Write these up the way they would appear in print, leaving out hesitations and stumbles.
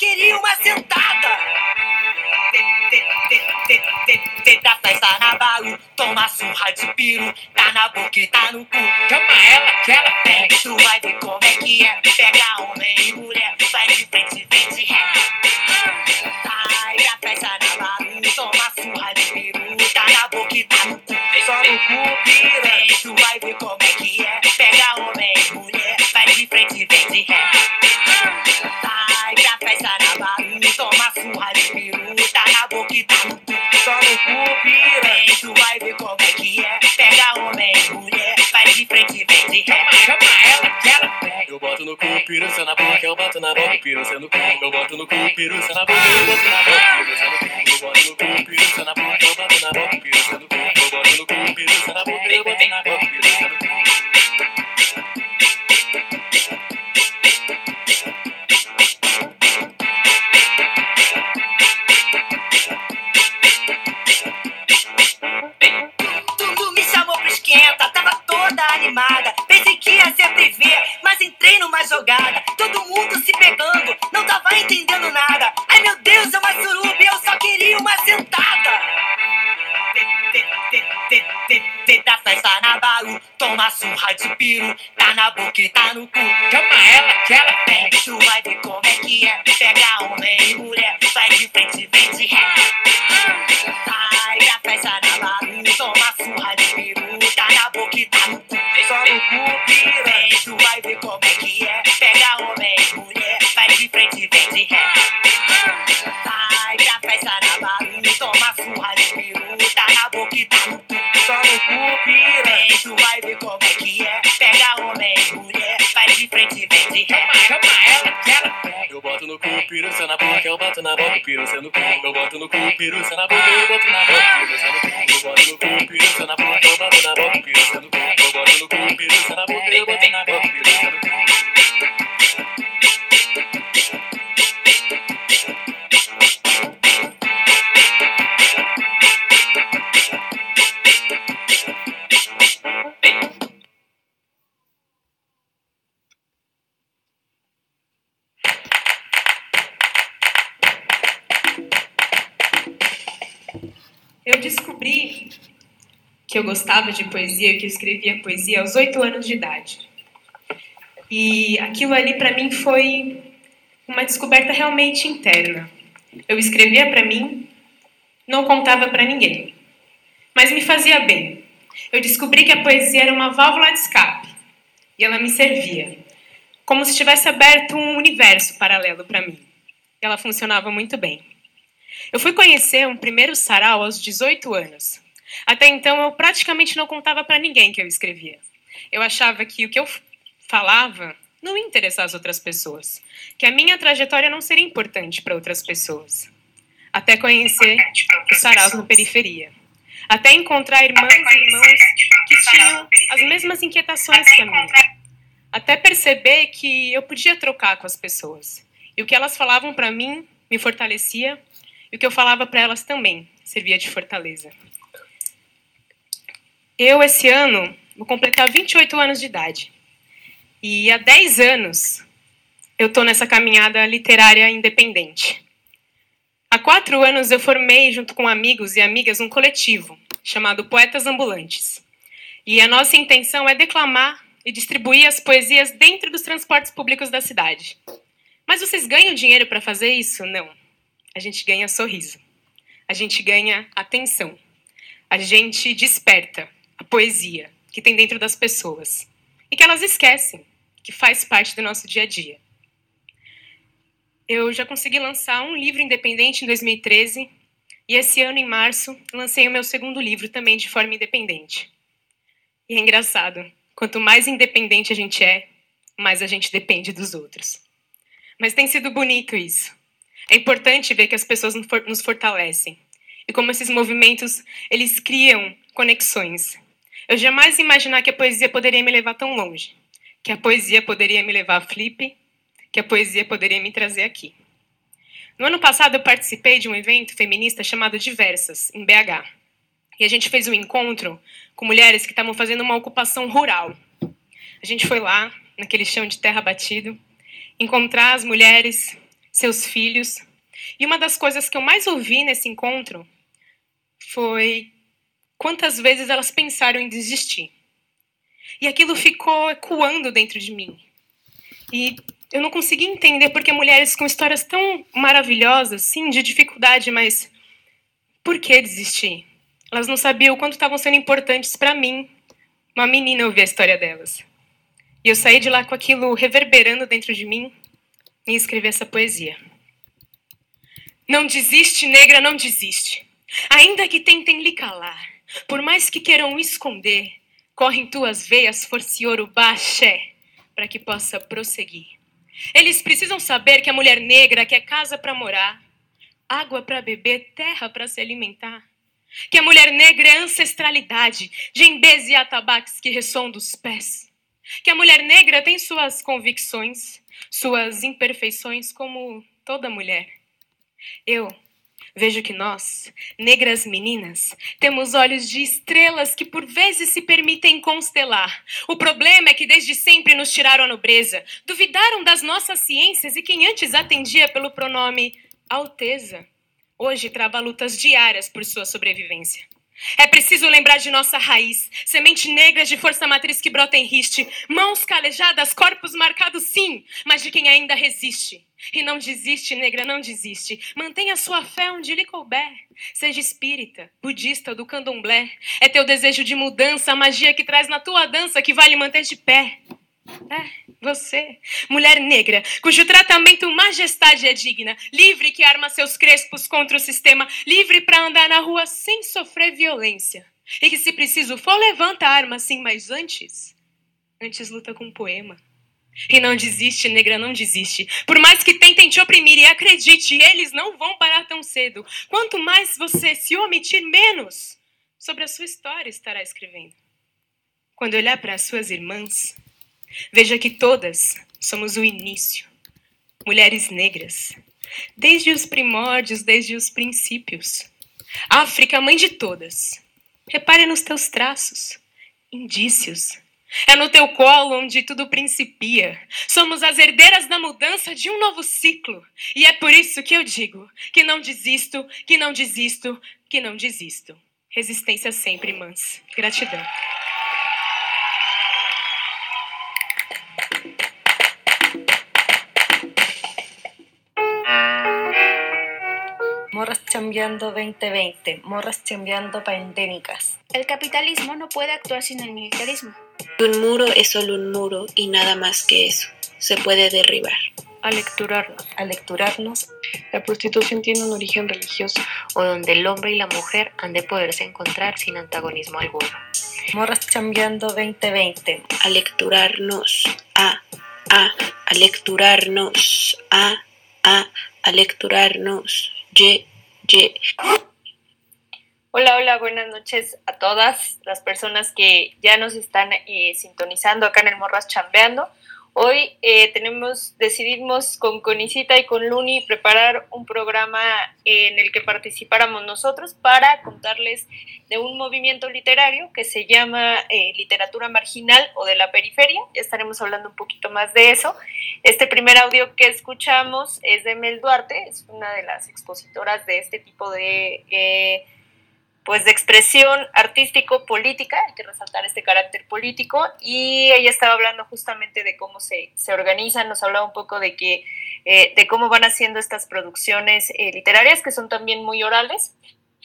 queria uma sentada. Vem pra festa na Baú, toma surra de peru, tá na boca e tá no cu. Chama ela que ela pega, tu vai ver como é que é. Pega homem e mulher, vai de frente, vem de ré. Vai pra festa na Baú, toma surra de peru, tá na boca e tá no cu. Só no cu, piranha, tu vai ver como é que é. Pega homem e mulher, vai de frente, vem de ré. Vai pra festa na Baú, toma surra de peru, tá na boca e tá no cu. Só no cu, piranha, tu vai ver como é que é. Pega homem e mulher, vai de frente, vem de ré. Chama ela que ela pega. Eu boto no cu, piruça na boca, eu boto na boca, piruça no cu. Eu boto no cu, piruça na boca, eu boto na boca, piruça no cu. Eu boto no cu, piruça na boca, eu boto na boca, piruça no cu. Eu boto no cu, piruça na boca, eu boto na boca, piruça no cu. Tu me chamou pro esquenta, tava toda animada. Pensei que ia sempre ver, mas entrei numa jogada. Todo mundo se pegando, não tava entendendo nada. Ai meu Deus, é uma suruba e eu só queria uma sentada. Vem pra festa na Baú, toma surra de peru, tá na boca e tá no cu. Chama ela que ela pega, tu vai ver como é que é. Pega homem e mulher, vai de frente, vem de ré. Vai pra festa na Baú, toma surra de peru, tá na boca e tá no cu. Só no cu, piranha, tu vai ver como é que é. Pega homem e mulher, vai de frente, vem de ré. Vai pra festa na Baú, toma surra de peru, tá na boca e tá no cu. Só no cu, piranha, tu vai ver como é que é. Pega homem e mulher, vai de frente, vem de ré. Chama ela que ela pega. Eu boto no cu, piruça na boca, eu boto na boca, piruça no cu. Eu boto no cu, piruça na boca, eu boto na boca, piruça no cu. Eu boto no cu, piruça na boca, eu boto na boca, piruça no cu. Eu boto no cu, piruça na boca, eu boto na boca, piruça no cu. Eu descobri que eu gostava de poesia, que eu escrevia poesia aos 8 anos de idade. E aquilo ali para mim foi uma descoberta realmente interna. Eu escrevia para mim, não contava para ninguém, mas me fazia bem. Eu descobri que a poesia era uma válvula de escape e ela me servia, como se tivesse aberto um universo paralelo para mim. Ela funcionava muito bem. Eu fui conhecer um primeiro sarau aos 18 anos. Até então, eu praticamente não contava para ninguém que eu escrevia. Eu achava que o que eu falava não ia interessar as outras pessoas, que a minha trajetória não seria importante para outras pessoas. Até conhecer os saraus na periferia. Até encontrar irmãs e irmãos que tinham as mesmas inquietações que a minha. Até perceber que eu podia trocar com as pessoas. E o que elas falavam para mim me fortalecia, e o que eu falava para elas também servia de fortaleza. Eu, esse ano, vou completar 28 anos de idade. E há 10 anos eu estou nessa caminhada literária independente. Há 4 anos eu formei, junto com amigos e amigas, um coletivo chamado Poetas Ambulantes. E a nossa intenção é declamar e distribuir as poesias dentro dos transportes públicos da cidade. Mas vocês ganham dinheiro para fazer isso? Não. A gente ganha sorriso. A gente ganha atenção. A gente desperta a poesia que tem dentro das pessoas e que elas esquecem, que faz parte do nosso dia a dia. Eu já consegui lançar um livro independente em 2013 e esse ano, em março, lancei o meu segundo livro também de forma independente. E é engraçado, quanto mais independente a gente é, mais a gente depende dos outros. Mas tem sido bonito isso. É importante ver que as pessoas nos fortalecem. E como esses movimentos, eles criam conexões. Eu jamais ia imaginar que a poesia poderia me levar tão longe. Que a poesia poderia me levar a Flip, que a poesia poderia me trazer aqui. No ano passado, eu participei de um evento feminista chamado Diversas, em BH. E a gente fez um encontro com mulheres que estavam fazendo uma ocupação rural. A gente foi lá, naquele chão de terra batido, encontrar as mulheres, seus filhos. E uma das coisas que eu mais ouvi nesse encontro foi quantas vezes elas pensaram em desistir. E aquilo ficou ecoando dentro de mim. E eu não consegui entender porque mulheres com histórias tão maravilhosas, sim, de dificuldade, mas por que desistir? Elas não sabiam o quanto estavam sendo importantes para mim, uma menina, ouvir a história delas. E eu saí de lá com aquilo reverberando dentro de mim e escrevi essa poesia. Não desiste, negra, não desiste. Ainda que tentem lhe calar, por mais que queiram esconder, corre em tuas veias força e Yorubá axé, para que possa prosseguir. Eles precisam saber que a mulher negra quer casa para morar, água para beber, terra para se alimentar. Que a mulher negra é ancestralidade, djembês e atabaques que ressoam dos pés. Que a mulher negra tem suas convicções, suas imperfeições, como toda mulher. Eu vejo que nós, negras meninas, temos olhos de estrelas que por vezes se permitem constelar. O problema é que desde sempre nos tiraram a nobreza, duvidaram das nossas ciências e quem antes atendia pelo pronome Alteza, hoje trava lutas diárias por sua sobrevivência. É preciso lembrar de nossa raiz, semente negra de força matriz que brota em riste, mãos calejadas, corpos marcados sim, mas de quem ainda resiste. E não desiste, negra, não desiste. Mantenha sua fé onde lhe couber. Seja espírita, budista ou do candomblé. É teu desejo de mudança, a magia que traz na tua dança que vai lhe manter de pé. Você, mulher negra, cujo tratamento majestade é digna, livre que arma seus crespos contra o sistema, livre para andar na rua sem sofrer violência. E que se preciso for, levanta a arma sim, mas antes luta com um poema. E não desiste, negra, não desiste. Por mais que tentem te oprimir, e acredite, eles não vão parar tão cedo. Quanto mais você se omitir, menos sobre a sua história estará escrevendo. Quando olhar para as suas irmãs, veja que todas somos o início. Mulheres negras, desde os primórdios, desde os princípios. África, mãe de todas. Repare nos teus traços, indícios. É no teu colo onde tudo principia. Somos as herdeiras da mudança de um novo ciclo. E é por isso que eu digo que não desisto, que não desisto, que não desisto. Resistência sempre, irmãs. Gratidão. Morras chambeando 2020, morras chambeando pandémicas. El capitalismo no puede actuar sin el militarismo. Un muro es solo un muro y nada más que eso. Se puede derribar. Alecturarnos. La prostitución tiene un origen religioso, o donde el hombre y la mujer han de poderse encontrar sin antagonismo alguno. Morras chambeando 2020. Alecturarnos, alecturarnos, alecturarnos, ye. Hola, buenas noches a todas las personas que ya nos están sintonizando acá en el Morras Chambeando. Hoy decidimos con Conicita y con Luni preparar un programa en el que participáramos nosotros para contarles de un movimiento literario que se llama Literatura Marginal o de la Periferia. Ya estaremos hablando un poquito más de eso. Este primer audio que escuchamos es de Mel Duarte, es una de las expositoras de este tipo de expresión artístico-política, hay que resaltar este carácter político, y ella estaba hablando justamente de cómo se organizan, nos hablaba un poco de cómo van haciendo estas producciones literarias, que son también muy orales,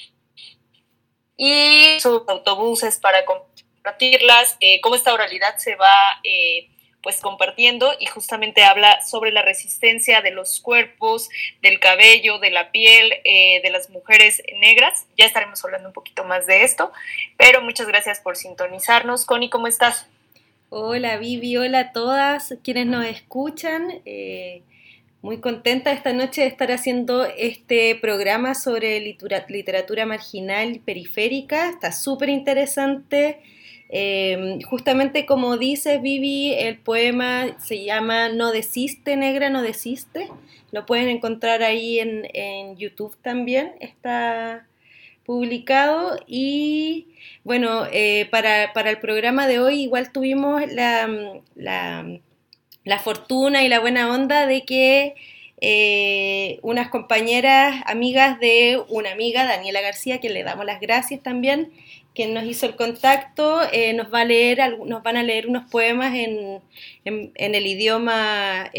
y sus autobuses para compartirlas, cómo esta oralidad se va compartiendo, y justamente habla sobre la resistencia de los cuerpos, del cabello, de la piel, de las mujeres negras. Ya estaremos hablando un poquito más de esto, pero muchas gracias por sintonizarnos. Connie, ¿cómo estás? Hola Vivi, hola a todas quienes nos escuchan. Muy contenta esta noche de estar haciendo este programa sobre literatura marginal periférica. Está súper interesante. Justamente como dice Vivi, el poema se llama No desiste, negra, no desiste. Lo pueden encontrar ahí en YouTube también, está publicado. Y bueno, para el programa de hoy igual tuvimos la fortuna y la buena onda de que unas compañeras, amigas de una amiga, Daniela García, que le damos las gracias también, que nos hizo el contacto. Nos van a leer unos poemas en el idioma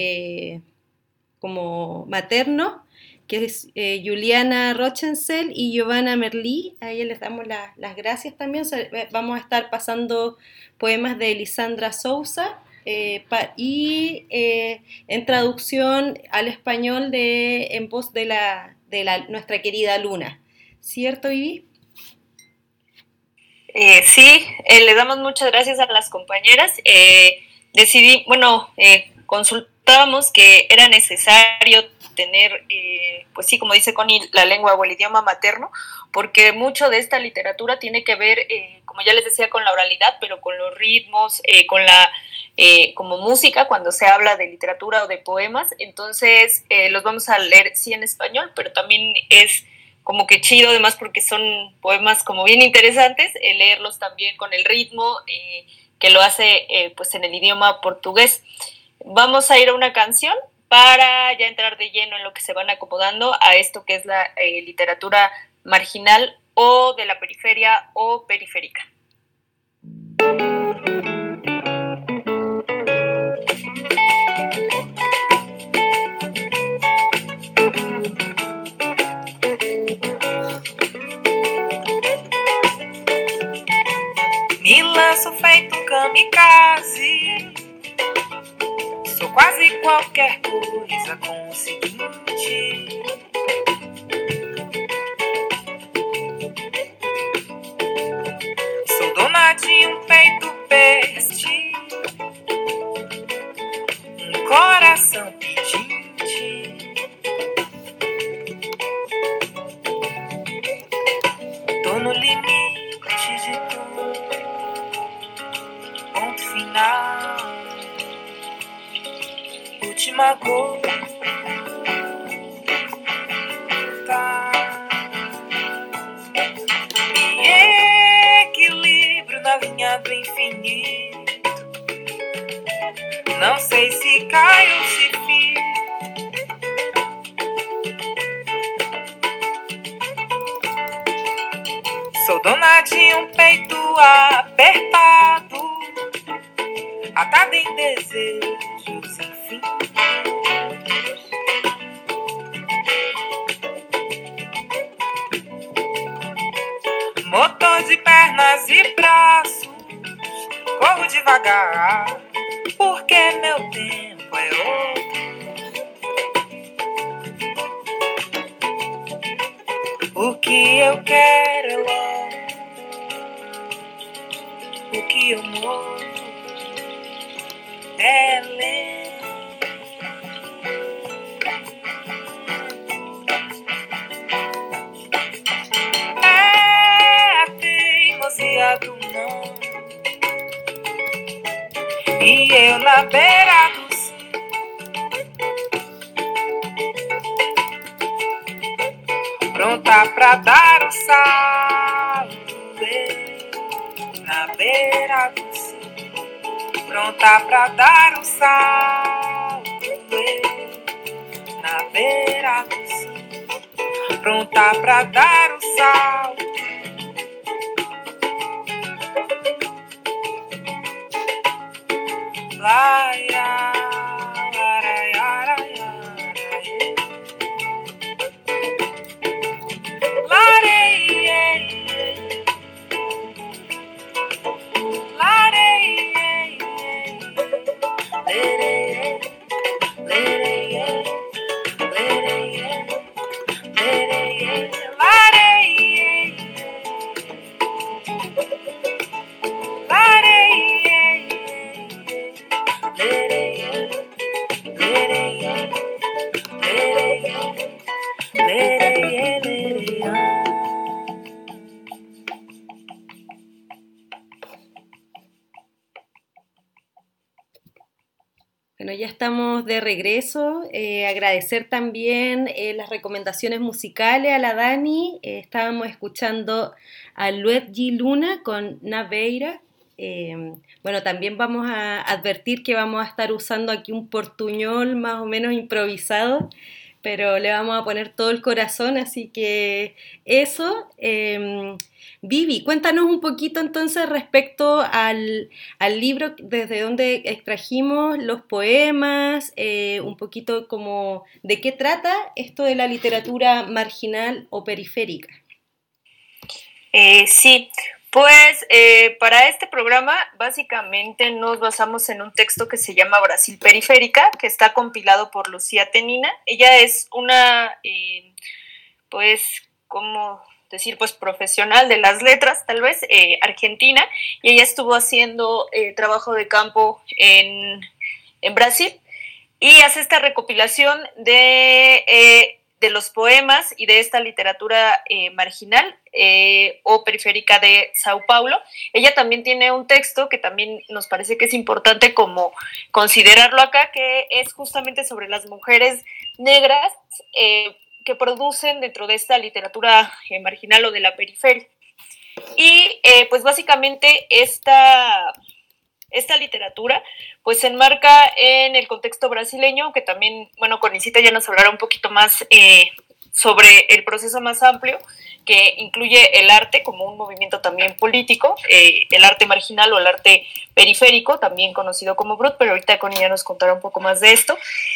como materno, que es Juliana Rochensel y Giovanna Merlí. A ellas les damos las gracias también. Vamos a estar pasando poemas de Lisandra Sousa y en traducción al español en voz de nuestra querida Luna. ¿Cierto, Vivi? Sí, le damos muchas gracias a las compañeras. Consultábamos que era necesario tener, pues sí, como dice Connie, la lengua o el idioma materno, porque mucho de esta literatura tiene que ver, como ya les decía, con la oralidad, pero con los ritmos, con la como música, cuando se habla de literatura o de poemas. Entonces los vamos a leer sí en español, pero también es como que chido, además, porque son poemas como bien interesantes, leerlos también con el ritmo que lo hace pues en el idioma portugués. Vamos a ir a una canción para ya entrar de lleno en lo que se van acomodando a esto que es la literatura marginal o de la periferia o periférica. Me lanço feito um kamikaze. Sou quase qualquer coisa com o seguinte: sou dona de um peito peste, um coração pedinte. Tô no limite de tudo, ponto final, última gota. E equilíbrio na linha do infinito. Não sei se cai ou se fica. Sou dona de um peito apertado, atado em desejos infinitos. Motor de pernas e braços, corro devagar, porque meu tempo é outro. O que eu quero é logo, o que eu morro é lento. É a teimosia do não, e eu na beira do cio, pronta pra dar o salto. Eu na beira do cio, pronta pra dar o salto. Eu na beira do cio, pronta pra dar o salto. Laia, laia, laia, Bueno, ya estamos de regreso. Agradecer también las recomendaciones musicales a la Dani. Estábamos escuchando a Luedji Luna con Naveira Bueno, también vamos a advertir que vamos a estar usando aquí un portuñol más o menos improvisado, pero le vamos a poner todo el corazón, así que eso. Vivi, cuéntanos un poquito entonces respecto al libro, desde donde extrajimos los poemas, un poquito como de qué trata esto de la literatura marginal o periférica. Sí, pues para este programa básicamente nos basamos en un texto que se llama Brasil Periférica, que está compilado por Lucía Tenina. Ella es una, pues, ¿cómo decir? Pues profesional de las letras, tal vez, argentina, y ella estuvo haciendo trabajo de campo en Brasil y hace esta recopilación de los poemas y de esta literatura marginal o periférica de Sao Paulo. Ella también tiene un texto que también nos parece que es importante como considerarlo acá, que es justamente sobre las mujeres negras que producen dentro de esta literatura marginal o de la periferia. Y pues básicamente esta literatura pues se enmarca en el contexto brasileño, que también, bueno, Conicita ya nos hablará un poquito más sobre el proceso más amplio, que incluye el arte como un movimiento también político, el arte marginal o el arte periférico, también conocido como Brut, pero ahorita Connie ya nos contará un poco más de esto,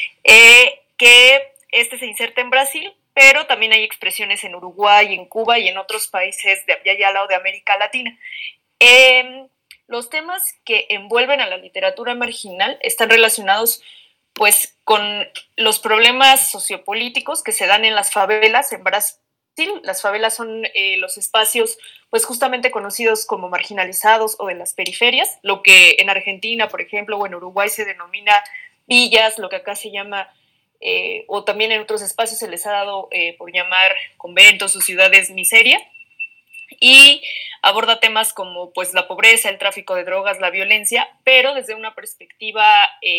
que se inserta en Brasil, pero también hay expresiones en Uruguay, en Cuba y en otros países de allá al lado de América Latina. Los temas que envuelven a la literatura marginal están relacionados pues con los problemas sociopolíticos que se dan en las favelas en Brasil. Las favelas son los espacios pues justamente conocidos como marginalizados o de las periferias, lo que en Argentina, por ejemplo, o en Uruguay se denomina villas, lo que acá se llama, o también en otros espacios se les ha dado por llamar conventos o ciudades miseria. Y aborda temas como pues la pobreza, el tráfico de drogas, la violencia, pero desde una perspectiva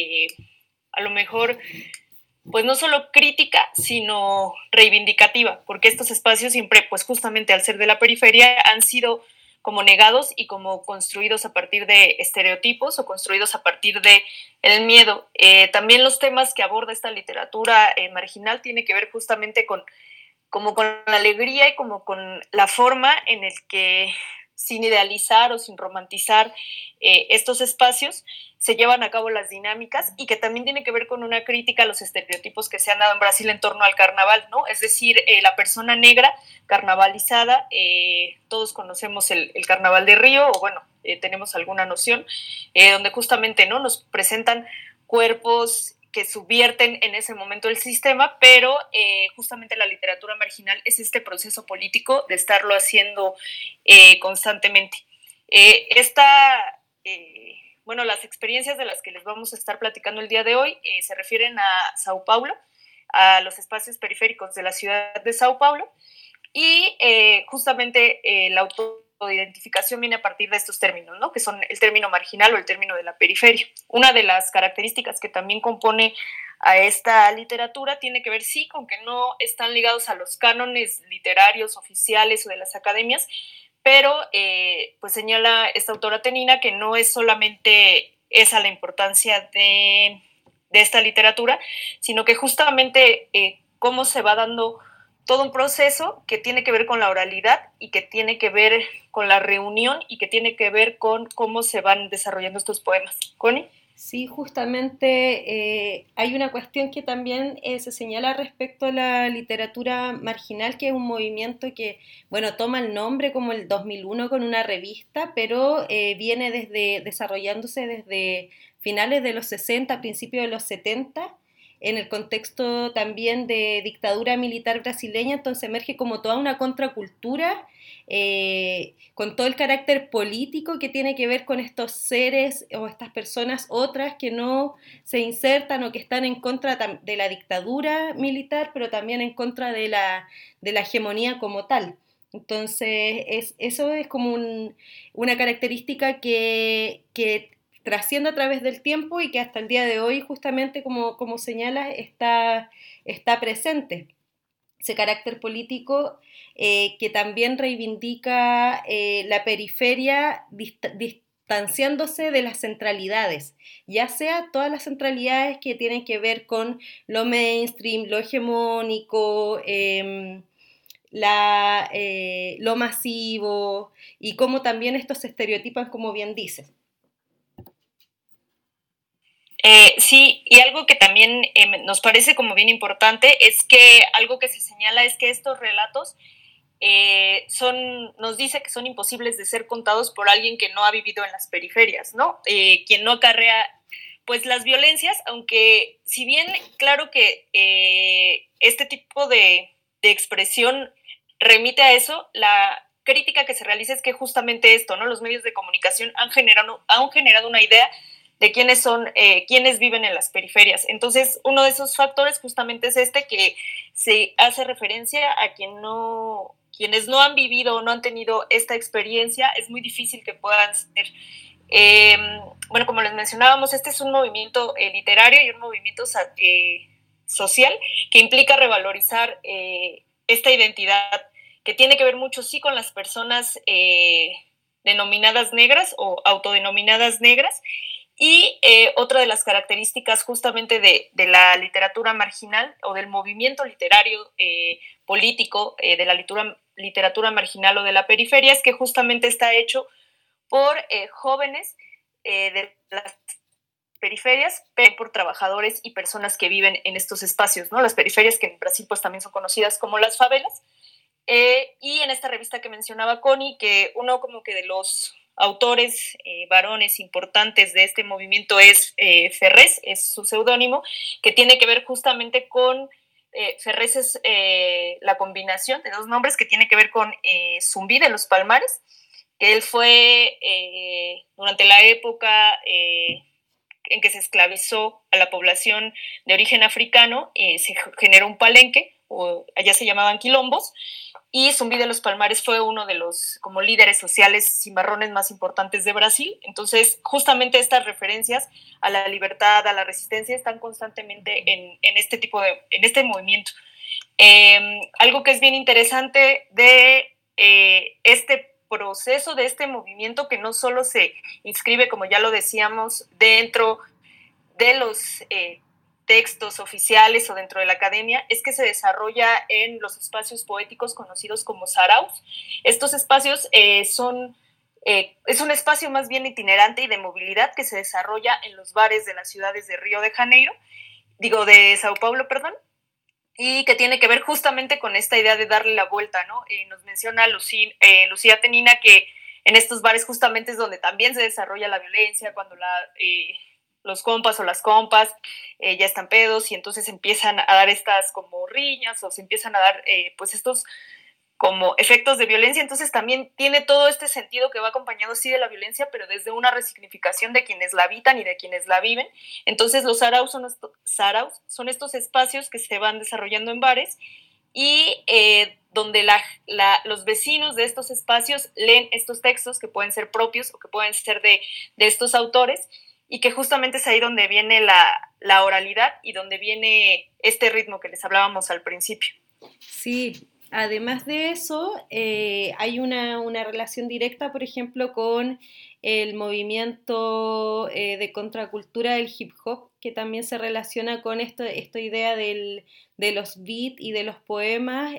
a lo mejor pues no solo crítica, sino reivindicativa, porque estos espacios siempre pues justamente al ser de la periferia han sido como negados y como construidos a partir de estereotipos o construidos a partir de el miedo. También los temas que aborda esta literatura marginal tiene que ver justamente con la alegría y como con la forma en el que, sin idealizar o sin romantizar estos espacios, se llevan a cabo las dinámicas, y que también tiene que ver con una crítica a los estereotipos que se han dado en Brasil en torno al carnaval, ¿no? Es decir, la persona negra carnavalizada, todos conocemos el carnaval de Río, o bueno, tenemos alguna noción, donde justamente, ¿no?, nos presentan cuerpos que subvierten en ese momento el sistema, pero justamente la literatura marginal es este proceso político de estarlo haciendo constantemente. Bueno, las experiencias de las que les vamos a estar platicando el día de hoy se refieren a Sao Paulo, a los espacios periféricos de la ciudad de Sao Paulo, y justamente la autoidentificación viene a partir de estos términos, ¿no?, que son el término marginal o el término de la periferia. Una de las características que también compone a esta literatura tiene que ver, sí, con que no están ligados a los cánones literarios oficiales o de las academias, pero pues señala esta autora Tenina que no es solamente esa la importancia de esta literatura, sino que justamente cómo se va dando todo un proceso que tiene que ver con la oralidad y que tiene que ver con la reunión y que tiene que ver con cómo se van desarrollando estos poemas. ¿Connie? Sí, justamente hay una cuestión que también se señala respecto a la literatura marginal, que es un movimiento que, bueno, toma el nombre como el 2001 con una revista, pero viene desarrollándose desde finales de los 60, principios de los 70, en el contexto también de dictadura militar brasileña. Entonces emerge como toda una contracultura con todo el carácter político que tiene que ver con estos seres o estas personas otras que no se insertan o que están en contra de la dictadura militar, pero también en contra de la hegemonía como tal. Entonces eso es como una característica que trasciende a través del tiempo y que hasta el día de hoy, justamente como señalas, está presente. Ese carácter político que también reivindica la periferia distanciándose de las centralidades, ya sea todas las centralidades que tienen que ver con lo mainstream, lo hegemónico, lo masivo, y cómo también estos se estereotipan, como bien dices. Sí, y algo que también nos parece como bien importante es que algo que se señala es que estos relatos nos dice que son imposibles de ser contados por alguien que no ha vivido en las periferias, ¿no? Quien no acarrea pues las violencias, aunque si bien claro que este tipo de expresión remite a eso, la crítica que se realiza es que justamente esto, ¿no? Los medios de comunicación han generado una idea de quiénes son, quiénes viven en las periferias. Entonces, uno de esos factores justamente es que se hace referencia a quienes no han vivido o no han tenido esta experiencia, es muy difícil que puedan ser. Bueno, como les mencionábamos, este es un movimiento literario y un movimiento social que implica revalorizar esta identidad que tiene que ver mucho, sí, con las personas denominadas negras o autodenominadas negras. Y otra de las características justamente de la literatura marginal o del movimiento literario político de la literatura marginal o de la periferia es que justamente está hecho por jóvenes de las periferias, pero por trabajadores y personas que viven en estos espacios, ¿no? Las periferias que en Brasil pues también son conocidas como las favelas. Y en esta revista que mencionaba Connie, que uno como que de los autores varones importantes de este movimiento es Ferrés, es su seudónimo, que tiene que ver justamente con Ferrés es la combinación de dos nombres que tiene que ver con Zumbí de los Palmares, que él fue durante la época en que se esclavizó a la población de origen africano, se generó un palenque, o allá se llamaban quilombos, y Zumbí de los Palmares fue uno de los como líderes sociales cimarrones más importantes de Brasil. Entonces, justamente estas referencias a la libertad, a la resistencia, están constantemente en este movimiento. Algo que es bien interesante de este proceso, de este movimiento, que no solo se inscribe, como ya lo decíamos, dentro de los textos oficiales o dentro de la academia, es que se desarrolla en los espacios poéticos conocidos como saraus. Estos espacios es un espacio más bien itinerante y de movilidad que se desarrolla en los bares de las ciudades de de Sao Paulo, perdón, y que tiene que ver justamente con esta idea de darle la vuelta, ¿no? Nos menciona Lucía Tenina que en estos bares justamente es donde también se desarrolla la violencia, cuando los compas o las compas ya están pedos y entonces empiezan a dar estas como riñas o se empiezan a dar pues estos como efectos de violencia. Entonces también tiene todo este sentido que va acompañado sí de la violencia, pero desde una resignificación de quienes la habitan y de quienes la viven. Entonces los saraus son estos espacios que se van desarrollando en bares y donde los vecinos de estos espacios leen estos textos que pueden ser propios o que pueden ser de estos autores, y que justamente es ahí donde viene la oralidad y donde viene este ritmo que les hablábamos al principio. Sí, además de eso, hay una relación directa, por ejemplo, con el movimiento de contracultura del hip hop, que también se relaciona con esta idea de los beats y de los poemas,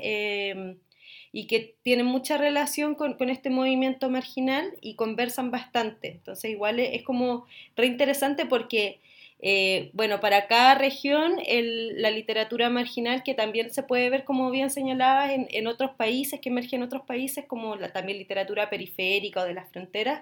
y que tienen mucha relación con este movimiento marginal y conversan bastante. Entonces igual es como re interesante porque, bueno, para cada región la literatura marginal, que también se puede ver, como bien señalabas, en otros países, que emerge en otros países, como también literatura periférica o de las fronteras,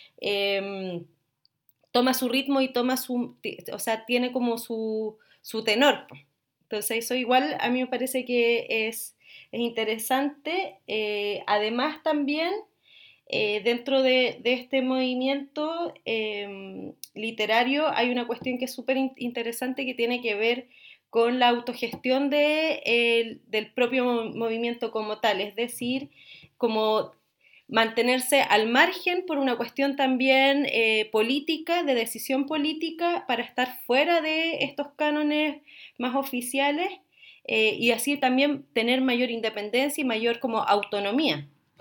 toma su ritmo y tiene como su tenor. Entonces eso igual a mí me parece que es interesante. Además también dentro de este movimiento literario hay una cuestión que es súper interesante, que tiene que ver con la autogestión del propio movimiento como tal, es decir, como mantenerse al margen por una cuestión también política, de decisión política, para estar fuera de estos cánones más oficiales, y así también tener mayor independencia y mayor como autonomía.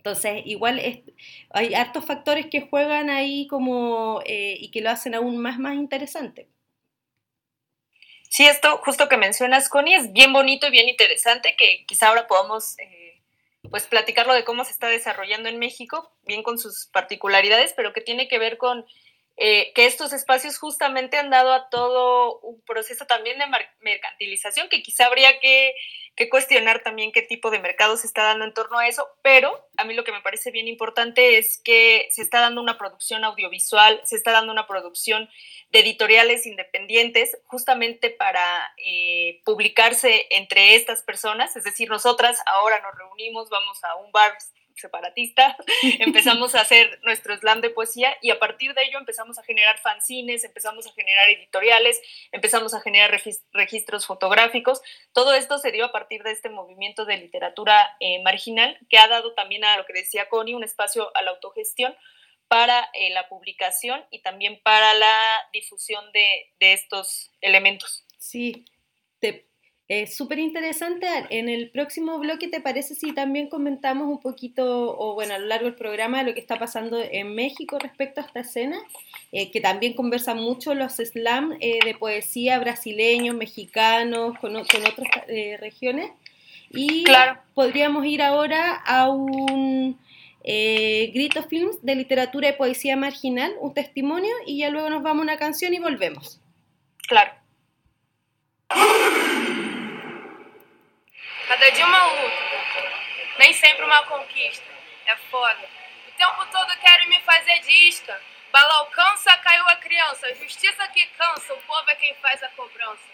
Entonces, igual hay hartos factores que juegan ahí como y que lo hacen aún más interesante. Sí, esto justo que mencionas, Connie, es bien bonito y bien interesante, que quizá ahora podamos pues platicarlo de cómo se está desarrollando en México, bien con sus particularidades, pero que tiene que ver con que estos espacios justamente han dado a todo un proceso también de mercantilización, que quizá habría que cuestionar también qué tipo de mercado se está dando en torno a eso, pero a mí lo que me parece bien importante es que se está dando una producción audiovisual, se está dando una producción de editoriales independientes justamente para publicarse entre estas personas, es decir, nosotras ahora nos reunimos, vamos a un bar separatista, empezamos a hacer nuestro slam de poesía y a partir de ello empezamos a generar fanzines, empezamos a generar editoriales, empezamos a generar registros fotográficos. Todo esto se dio a partir de este movimiento de literatura marginal que ha dado también, a lo que decía Connie, un espacio a la autogestión para la publicación y también para la difusión de estos elementos. Sí, es súper interesante. En el próximo bloque, ¿te parece si también comentamos un poquito, o bueno, a lo largo del programa, lo que está pasando en México respecto a esta escena? Que también conversan mucho los slam de poesía brasileños, mexicanos, con otras regiones. Y claro, podríamos ir ahora a un Grito Films de literatura y poesía marginal, un testimonio, y ya luego nos vamos a una canción y volvemos. Claro. Cada dia uma luta, nem sempre uma conquista. É foda. O tempo todo querem me fazer disca. Bala alcança, caiu a criança. Justiça que cansa, o povo é quem faz a cobrança.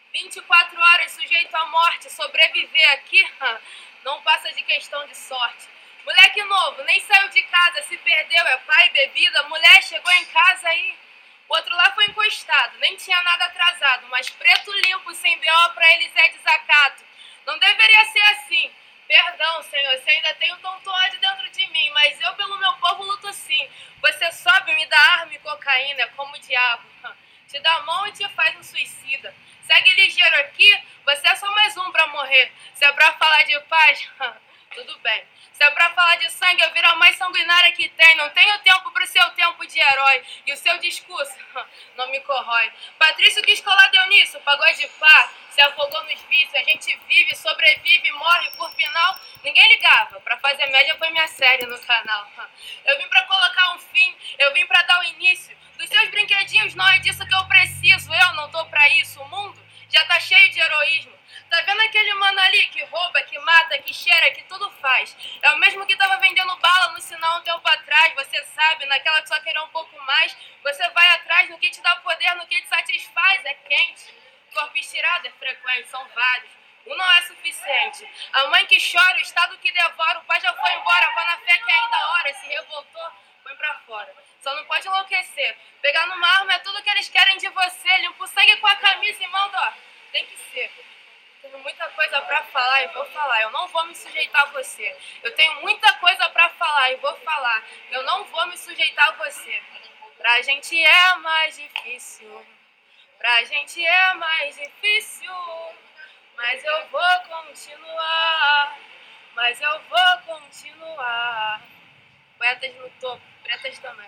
24 horas sujeito à morte. Sobreviver aqui não passa de questão de sorte. Moleque novo, nem saiu de casa, se perdeu, é pai, bebida. Mulher chegou em casa aí. O outro lá foi encostado, nem tinha nada atrasado. Mas preto limpo, sem B.O. pra eles é desacato. Não deveria ser assim. Perdão, Senhor, você ainda tem um tanto ódio dentro de mim, mas eu pelo meu povo luto sim. Você sobe, me dá arma e cocaína, é como o diabo. Te dá a mão e te faz um suicida. Segue ligeiro aqui, você é só mais um pra morrer. Se é pra falar de paz, tudo bem. Se é pra falar de sangue, eu viro a mais sanguinária que tem. Não tenho tempo pro seu tempo de herói. E o seu discurso não me corrói. Patrício, que escola deu nisso? Pagode de pá, se afogou nos vícios. A gente vive, sobrevive, morre. Por final, ninguém ligava. Pra fazer média foi minha série no canal. Eu vim pra colocar um fim, eu vim pra dar o início. Dos seus brinquedinhos não é disso que eu preciso. Eu não tô pra isso. O mundo já tá cheio de heroísmo. Tá vendo aquele mano ali que rouba, que mata, que cheira, que tudo faz? É o mesmo que tava vendendo bala no sinal um tempo atrás. Você sabe, naquela que só querer um pouco mais. Você vai atrás no que te dá poder, no que te satisfaz. É quente. Corpo estirado é frequente, são vários. Um não é suficiente. A mãe que chora, o estado que devora. O pai já foi embora, vá na fé que ainda ora. Se revoltou, põe pra fora. Só não pode enlouquecer. Pegar numa arma é tudo que eles querem de você. Limpa o sangue com a camisa e manda, ó. Tem que ser. Tenho muita coisa pra falar e vou falar. Eu não vou me sujeitar a você. Eu tenho muita coisa pra falar e vou falar. Eu não vou me sujeitar a você. Pra gente é mais difícil. Pra gente é mais difícil. Mas eu vou continuar. Mas eu vou continuar. Poetas no topo, pretas também.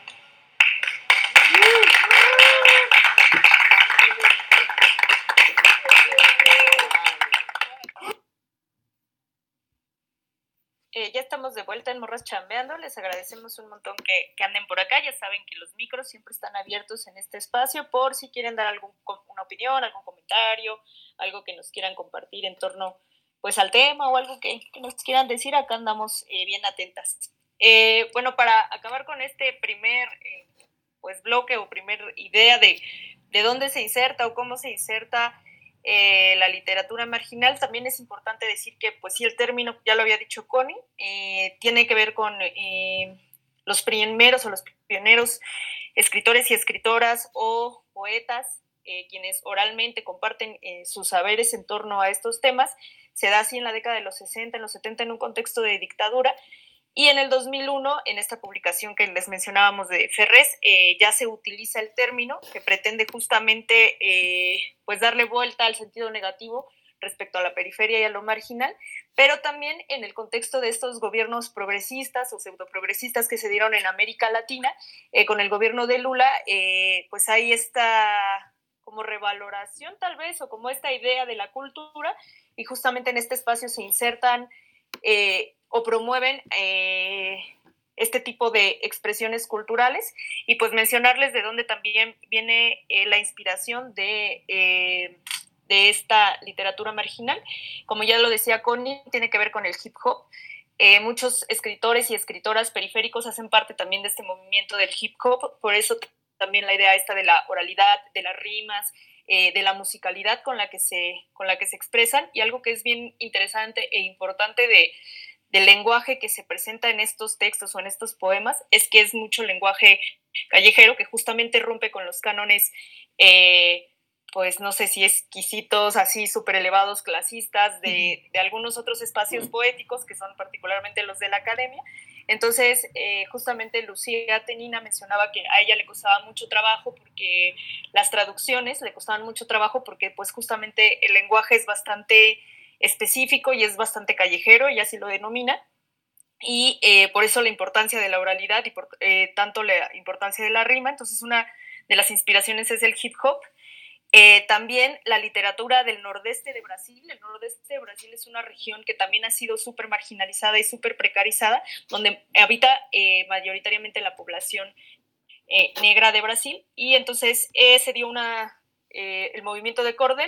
Ya estamos de vuelta en Morras Chambeando. Les agradecemos un montón que anden por acá. Ya saben que los micros siempre están abiertos en este espacio por si quieren dar una opinión, algún comentario, algo que nos quieran compartir en torno pues al tema o algo que nos quieran decir. Acá andamos bien atentas. Bueno, para acabar con este primer pues bloque o primer idea de dónde se inserta o cómo se inserta la literatura marginal, también es importante decir que, pues sí, el término, ya lo había dicho Connie, tiene que ver con los primeros o los pioneros escritores y escritoras o poetas, quienes oralmente comparten sus saberes en torno a estos temas. Se da así en la década de los 60, en los 70, en un contexto de dictadura. Y en el 2001, en esta publicación que les mencionábamos de Ferrés, ya se utiliza el término que pretende justamente pues darle vuelta al sentido negativo respecto a la periferia y a lo marginal, pero también en el contexto de estos gobiernos progresistas o pseudoprogresistas que se dieron en América Latina, con el gobierno de Lula, pues hay esta como revaloración tal vez, o como esta idea de la cultura, y justamente en este espacio se insertan o promueven este tipo de expresiones culturales, y pues mencionarles de dónde también viene la inspiración de esta literatura marginal. Como ya lo decía Connie, tiene que ver con el hip hop. Muchos escritores y escritoras periféricos hacen parte también de este movimiento del hip hop, por eso también la idea esta de la oralidad, de las rimas, de la musicalidad con la que se expresan, y algo que es bien interesante e importante del lenguaje que se presenta en estos textos o en estos poemas es que es mucho lenguaje callejero que justamente rompe con los cánones, pues no sé si exquisitos, así súper elevados, clasistas, de algunos otros espacios poéticos que son particularmente los de la academia. Entonces, justamente Lucía Tenina mencionaba que a ella le costaba mucho trabajo porque las traducciones le costaban mucho trabajo porque pues justamente el lenguaje es bastante específico y es bastante callejero, y así lo denomina, y por eso la importancia de la oralidad y tanto la importancia de la rima. Entonces una de las inspiraciones es el hip hop. También la literatura del nordeste de Brasil. El nordeste de Brasil es una región que también ha sido súper marginalizada y súper precarizada, donde habita mayoritariamente la población negra de Brasil, y entonces se dio el movimiento de cordel.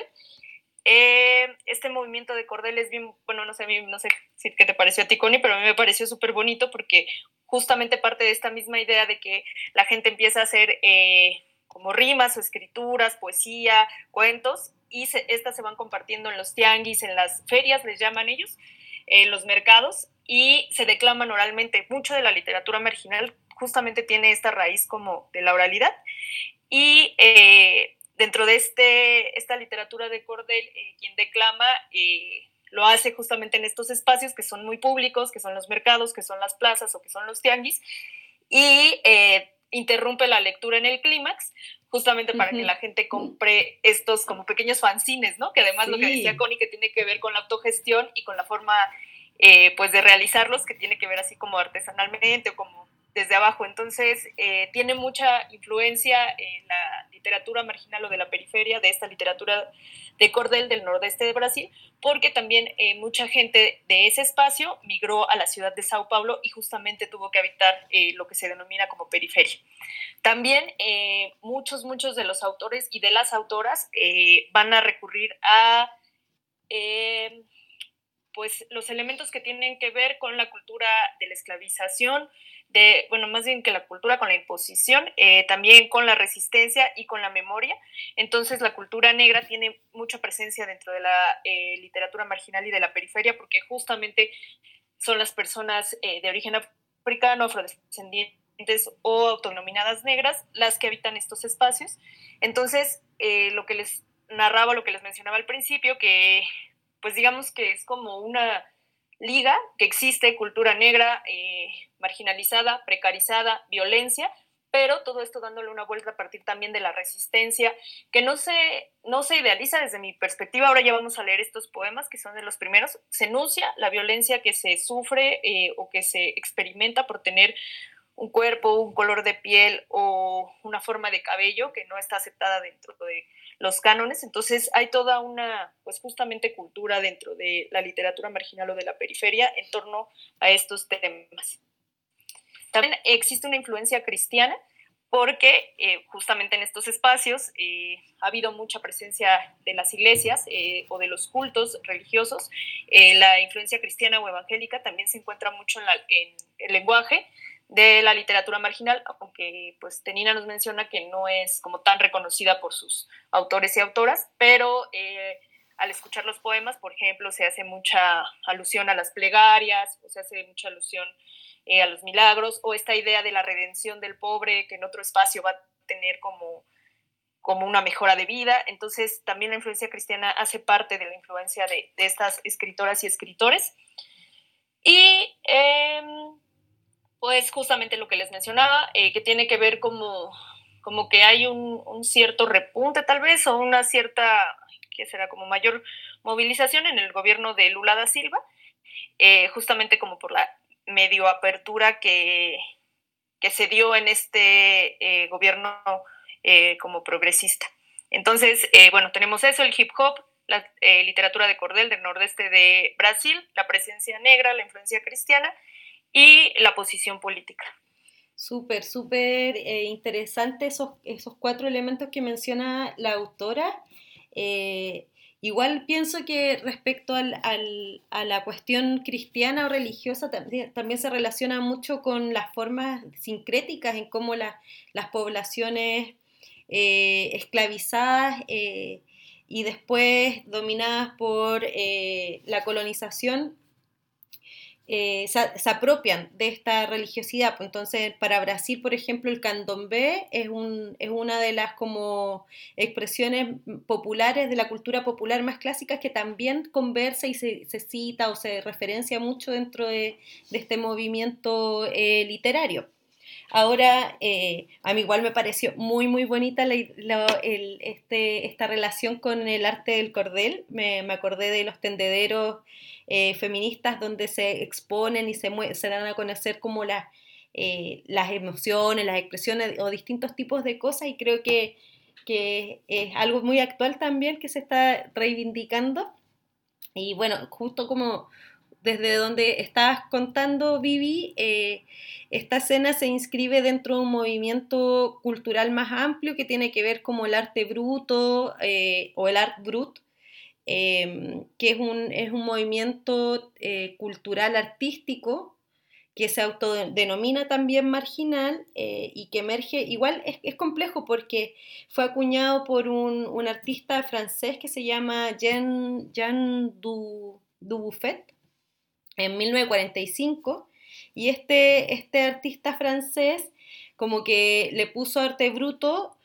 Este movimiento de cordel es bien, bueno, no sé si qué te pareció a ti, Connie, pero a mí me pareció súper bonito porque justamente parte de esta misma idea de que la gente empieza a hacer como rimas o escrituras, poesía, cuentos, y estas se van compartiendo en los tianguis, en las ferias, les llaman ellos, en los mercados, y se declaman oralmente. Mucho de la literatura marginal justamente tiene esta raíz como de la oralidad, y dentro de esta literatura de cordel, quien declama lo hace justamente en estos espacios que son muy públicos, que son los mercados, que son las plazas o que son los tianguis, y interrumpe la lectura en el clímax, justamente para que la gente compre estos como pequeños fanzines, ¿no? Que además lo que decía Connie, que tiene que ver con la autogestión y con la forma pues de realizarlos, que tiene que ver así como artesanalmente o como desde abajo. Entonces tiene mucha influencia en la literatura marginal o de la periferia, de esta literatura de cordel del nordeste de Brasil, porque también mucha gente de ese espacio migró a la ciudad de Sao Paulo y justamente tuvo que habitar lo que se denomina como periferia. También muchos de los autores y de las autoras van a recurrir a pues los elementos que tienen que ver con la cultura de la esclavización, más bien que la cultura con la imposición, también con la resistencia y con la memoria. Entonces la cultura negra tiene mucha presencia dentro de la literatura marginal y de la periferia, porque justamente son las personas de origen africano, afrodescendientes o autodenominadas negras las que habitan estos espacios. Entonces lo que les narraba, lo que les mencionaba al principio, que pues digamos que es como una liga que existe, cultura negra, marginalizada, precarizada, violencia, pero todo esto dándole una vuelta a partir también de la resistencia, que no se idealiza desde mi perspectiva. Ahora ya vamos a leer estos poemas, que son de los primeros. Se enuncia la violencia que se sufre o que se experimenta por tener un cuerpo, un color de piel o una forma de cabello que no está aceptada dentro de los cánones. Entonces hay toda una, pues justamente cultura dentro de la literatura marginal o de la periferia en torno a estos temas. También existe una influencia cristiana porque justamente en estos espacios ha habido mucha presencia de las iglesias o de los cultos religiosos. La influencia cristiana o evangélica también se encuentra mucho en el lenguaje de la literatura marginal, aunque pues Tenina nos menciona que no es como tan reconocida por sus autores y autoras, pero al escuchar los poemas, por ejemplo, se hace mucha alusión a las plegarias, o se hace mucha alusión a los milagros, o esta idea de la redención del pobre, que en otro espacio va a tener como una mejora de vida. Entonces también la influencia cristiana hace parte de la influencia de estas escritoras y escritores. Y pues justamente lo que les mencionaba, que tiene que ver como que hay un cierto repunte tal vez, o una cierta, ¿qué será? Como mayor movilización en el gobierno de Lula da Silva, justamente como por la medio apertura que se dio en este gobierno como progresista. Entonces, bueno, tenemos eso, el hip hop, la literatura de cordel del nordeste de Brasil, la presencia negra, la influencia cristiana y la posición política. Súper interesante esos 4 elementos que menciona la autora. Igual pienso que respecto a la cuestión cristiana o religiosa también se relaciona mucho con las formas sincréticas en cómo las poblaciones esclavizadas y después dominadas por la colonización se apropian de esta religiosidad. Entonces, para Brasil, por ejemplo, el candomblé es una de las como expresiones populares de la cultura popular más clásicas que también conversa y se cita o se referencia mucho dentro de este movimiento literario. Ahora, a mí igual me pareció muy bonita esta relación con el arte del cordel. Me acordé de los tendederos feministas donde se exponen y se dan a conocer como las emociones, las expresiones o distintos tipos de cosas, y creo que es algo muy actual también que se está reivindicando. Y bueno, justo como desde donde estabas contando, Vivi, esta escena se inscribe dentro de un movimiento cultural más amplio que tiene que ver como el arte bruto o el art brut, que es un movimiento cultural artístico que se autodenomina también marginal y que emerge, igual es complejo porque fue acuñado por un artista francés que se llama Jean Dubuffet en 1945, y este artista francés como que le puso arte bruto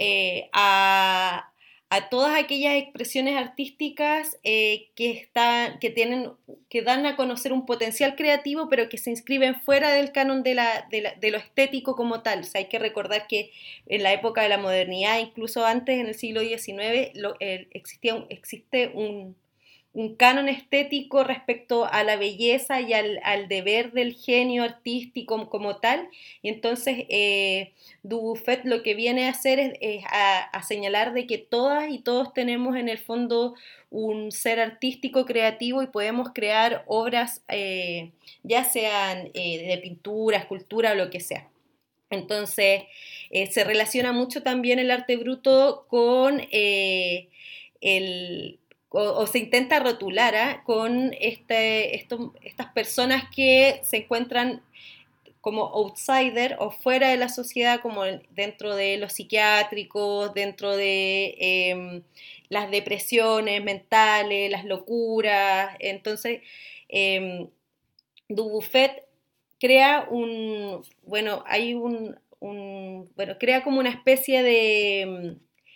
a todas aquellas expresiones artísticas que dan a conocer un potencial creativo, pero que se inscriben fuera del canon de lo estético como tal. O sea, hay que recordar que en la época de la modernidad, incluso antes, en el siglo XIX, existe un canon estético respecto a la belleza y al deber del genio artístico como tal, y entonces Dubuffet lo que viene a hacer es a señalar de que todas y todos tenemos en el fondo un ser artístico creativo y podemos crear obras ya sean de pintura, escultura o lo que sea. Entonces se relaciona mucho también el arte bruto con o se intenta rotular con estas personas que se encuentran como outsider o fuera de la sociedad, como dentro de los psiquiátricos, dentro de las depresiones mentales, las locuras. Entonces, Dubuffet crea crea como una especie de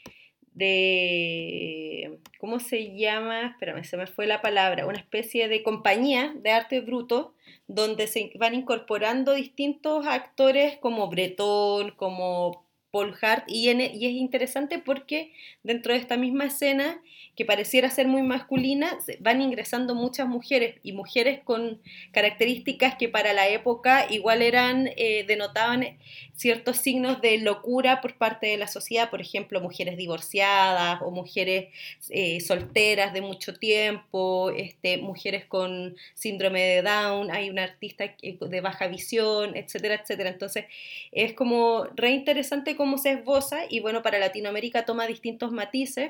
¿cómo se llama? Espérame, se me fue la palabra, una especie de compañía de arte bruto donde se van incorporando distintos actores como Breton, como Paul Hart, y es interesante porque dentro de esta misma escena, que pareciera ser muy masculina, van ingresando muchas mujeres, y mujeres con características que para la época igual denotaban ciertos signos de locura por parte de la sociedad, por ejemplo, mujeres divorciadas o mujeres solteras de mucho tiempo, mujeres con síndrome de Down, hay una artista de baja visión, etcétera, etcétera. Entonces es como re interesante cómo se esboza, y bueno, para Latinoamérica toma distintos matices,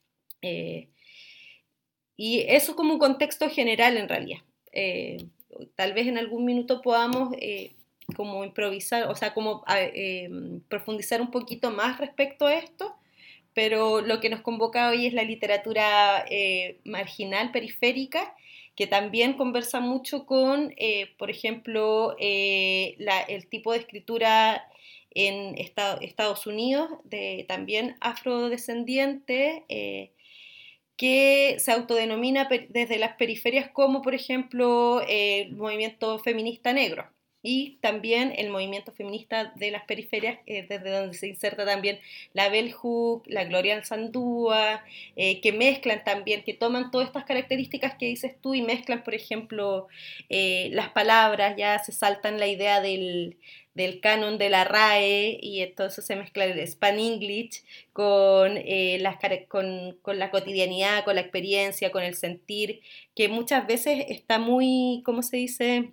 y eso como un contexto general en realidad. Tal vez en algún minuto podamos como improvisar, o sea, como profundizar un poquito más respecto a esto, pero lo que nos convoca hoy es la literatura marginal, periférica, que también conversa mucho con, por ejemplo, el tipo de escritura en Estados Unidos, también afrodescendiente, que se autodenomina desde las periferias como, por ejemplo, el movimiento feminista negro. y también el movimiento feminista de las periferias, desde donde se inserta también la Bell Hooks, la Gloria Anzaldúa, que mezclan también, que toman todas estas características que dices tú y mezclan, por ejemplo, las palabras, ya se saltan la idea del canon de la RAE y entonces se mezcla el Span-English con la cotidianidad, con la experiencia, con el sentir, que muchas veces está muy, ¿cómo se dice?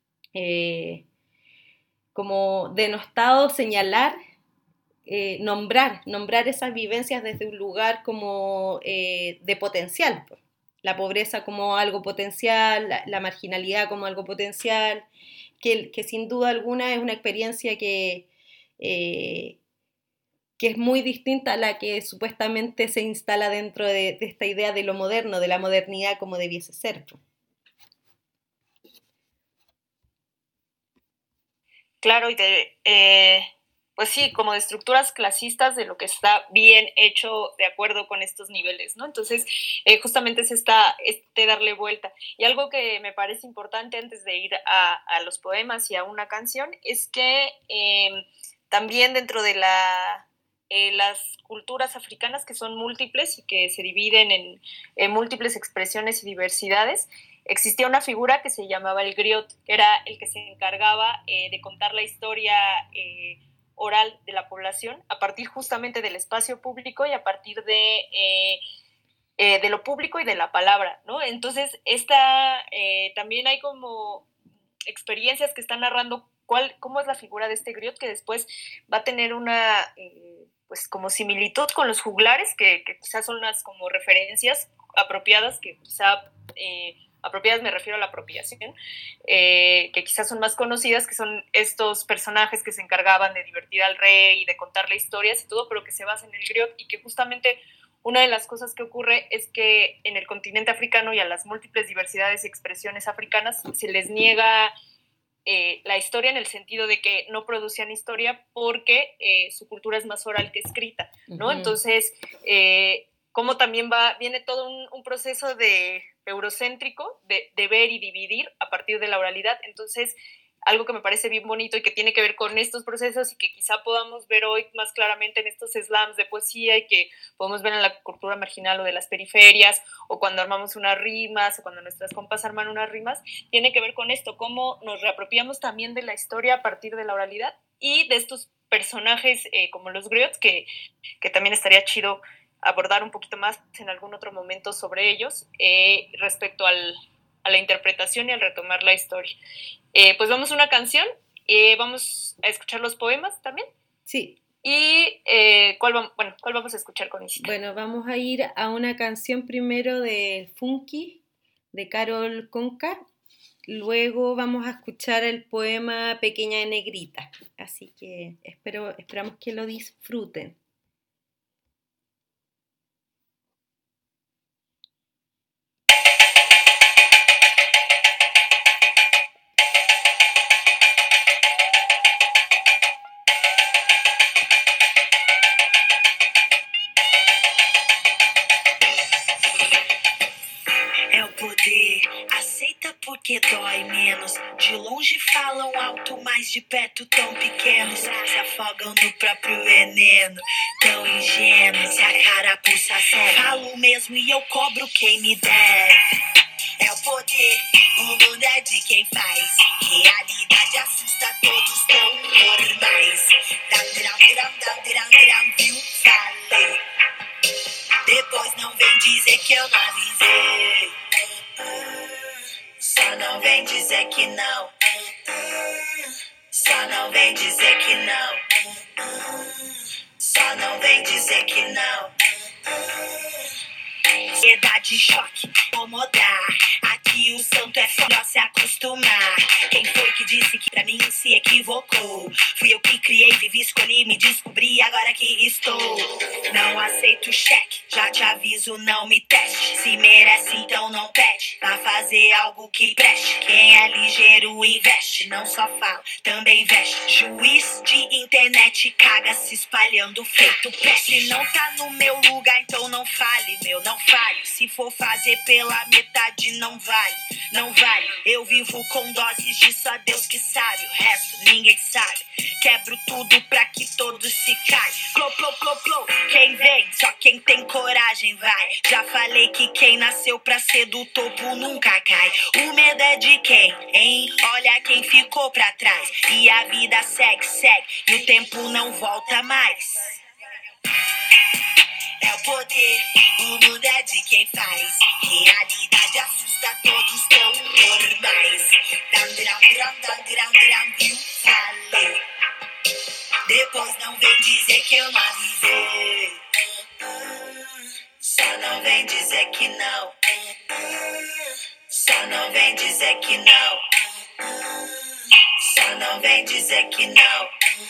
Como denostado señalar, nombrar esas vivencias desde un lugar como de potencial, pues. La pobreza como algo potencial, la marginalidad como algo potencial, que sin duda alguna es una experiencia que es muy distinta a la que supuestamente se instala dentro de esta idea de lo moderno, de la modernidad como debiese ser, pues. Claro, y pues sí, como de estructuras clasistas de lo que está bien hecho de acuerdo con estos niveles, ¿no? Entonces, justamente es este darle vuelta. Y algo que me parece importante antes de ir a los poemas y a una canción es que también dentro de las culturas africanas, que son múltiples y que se dividen en múltiples expresiones y diversidades, existía una figura que se llamaba el griot, que era el que se encargaba de contar la historia oral de la población a partir justamente del espacio público y a partir de lo público y de la palabra, ¿no? Entonces, también hay como experiencias que están narrando cómo es la figura de este griot, que después va a tener una pues como similitud con los juglares, que quizás son unas como referencias apropiadas, que quizá apropiadas me refiero a la apropiación, que quizás son más conocidas, que son estos personajes que se encargaban de divertir al rey y de contarle historias y todo, pero que se basan en el griot, y que justamente una de las cosas que ocurre es que en el continente africano y a las múltiples diversidades y expresiones africanas se les niega la historia, en el sentido de que no producían historia porque su cultura es más oral que escrita, ¿no? Entonces, como también viene todo un proceso eurocéntrico de ver y dividir a partir de la oralidad. Entonces, algo que me parece bien bonito y que tiene que ver con estos procesos y que quizá podamos ver hoy más claramente en estos slams de poesía y que podemos ver en la cultura marginal o de las periferias, o cuando armamos unas rimas, o cuando nuestras compas arman unas rimas, tiene que ver con esto, cómo nos reapropiamos también de la historia a partir de la oralidad y de estos personajes como los griots, que también estaría chido abordar un poquito más en algún otro momento sobre ellos, respecto a la interpretación y al retomar la historia. Pues vamos a una canción, vamos a escuchar los poemas también. Sí. ¿Y cuál vamos a escuchar, Conisita? Bueno, vamos a ir a una canción primero de Funky, de Carol Conca. Luego vamos a escuchar el poema Pequeña Negrita. Así que esperamos que lo disfruten. Porque dói menos. De longe falam alto, mas de perto tão pequenos. Se afogam no próprio veneno, tão ingênuos. Se a carapuçação falo mesmo e eu cobro quem me deve. É o poder, o mundo é de quem faz. Realidade assusta todos tão normais. Viu? Falei. Depois não vem dizer que eu não avisei. Só não vem dizer que não. Só não vem dizer que não. Só não vem dizer que não. Ansiedade, choque, incomodar. Aqui o santo é só se acostumar. Quem foi que disse que pra mim se equivocou? Fui eu que criei, vivi, escolhi, me descobri, agora aqui estou. Não aceito cheque, já te aviso, não me teste. Se merece, então não pede, pra fazer algo que preste. Quem é ligeiro investe, não só fala, também veste. Juiz de internet caga se espalhando feito peste. Se não tá no meu lugar, então não fale, meu, não fale. Se for fazer pela metade, não vale, não vale. Eu vivo com doses de só Deus que sabe, o resto ninguém sabe. Quebro tudo pra que todos se caem. Clô, clô, clô, clô. Quem vem, só quem tem coragem vai. Já falei que quem nasceu pra ser do topo nunca cai. O medo é de quem, hein? Olha quem ficou pra trás. E a vida segue, segue. E o tempo não volta mais. É o poder, o mundo é de quem faz. Realidade assusta todos tão normais. Viu? Falei. Depois não vem dizer que eu não avisei. Só não vem dizer que não. Só não vem dizer que não. Só não vem dizer que não.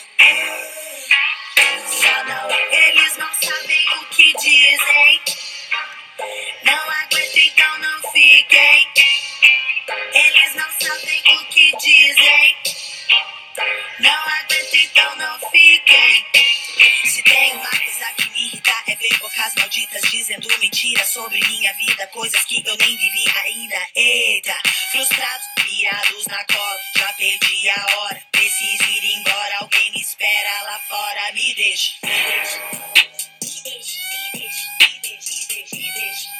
Só não. Eles não sabem o que dizem. Não aguento, então não fiquem. Eles não sabem o que dizem. Não aguento, então não fiquem. Se tem uma coisa que me irrita é ver bocas malditas dizendo mentira sobre minha vida, coisas que eu nem vivi ainda. Eita, frustrados, pirados na cola, já perdi a hora. Preciso ir embora, alguém me espera lá fora. Me deixa, me deixa, me deixa, me deixa, me deixa, me deixa, me deixa.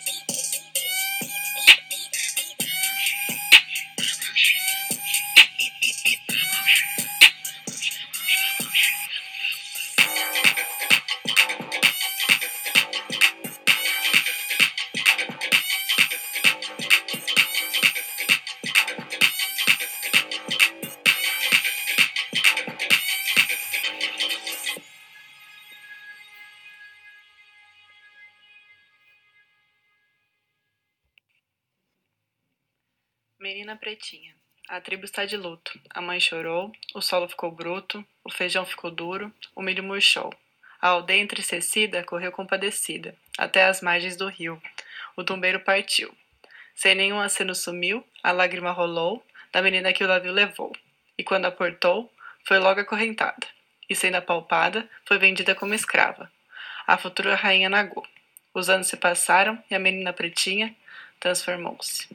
Menina pretinha. A tribo está de luto. A mãe chorou, o solo ficou bruto, o feijão ficou duro, o milho murchou. A aldeia entristecida correu compadecida, até as margens do rio. O tumbeiro partiu. Sem nenhum aceno sumiu, a lágrima rolou, da menina que o navio levou. E quando aportou, foi logo acorrentada. E sendo apalpada, foi vendida como escrava. A futura rainha Nagô. Os anos se passaram e a menina pretinha transformou-se.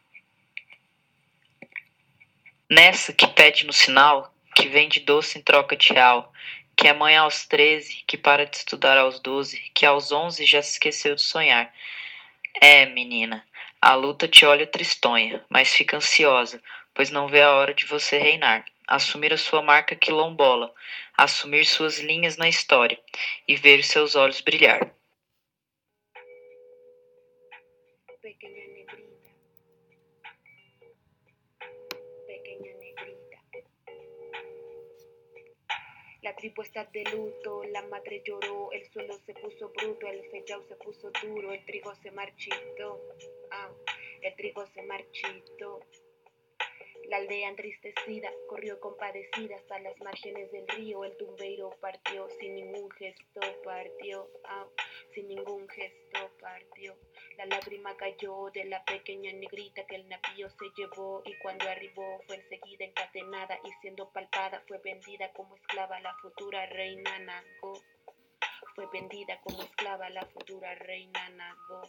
Nessa que pede no sinal, que vende doce em troca de real, que é mãe aos 13, que para de estudar aos 12, que aos 11 já se esqueceu de sonhar. É, menina, a luta te olha tristonha, mas fica ansiosa, pois não vê a hora de você reinar, assumir a sua marca quilombola, assumir suas linhas na história e ver seus olhos brilhar. Pequeña negrita, pequeña negrita. La tribu está de luto, la madre lloró, el suelo se puso bruto, el feijão se puso duro, el trigo se marchitó, el trigo se marchitó. La aldea entristecida corrió compadecida hasta las márgenes del río, el tumbeiro partió sin ningún gesto, partió, sin ningún gesto, partió. La lágrima cayó de la pequeña negrita que el navío se llevó y cuando arribó fue enseguida encadenada y siendo palpada fue vendida como esclava a la futura reina Nagô. Fue vendida como esclava a la futura reina Nagô.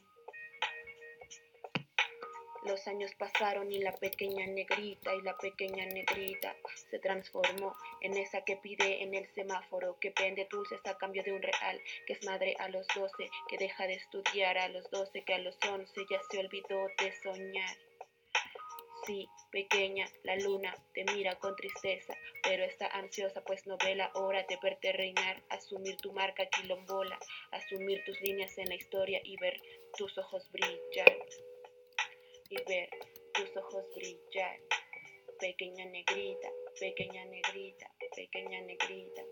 Los años pasaron y la pequeña negrita se transformó en esa que pide en el semáforo, que vende dulces a cambio de un real, que es madre a los 12, que deja de estudiar a los 12, que a los 11 ya se olvidó de soñar. Sí, pequeña, la luna te mira con tristeza, pero está ansiosa pues no ve la hora de verte reinar, asumir tu marca quilombola, asumir tus líneas en la historia y ver tus ojos brillar. Y ver tus ojos brillar, pequeña negrita, pequeña negrita, pequeña negrita.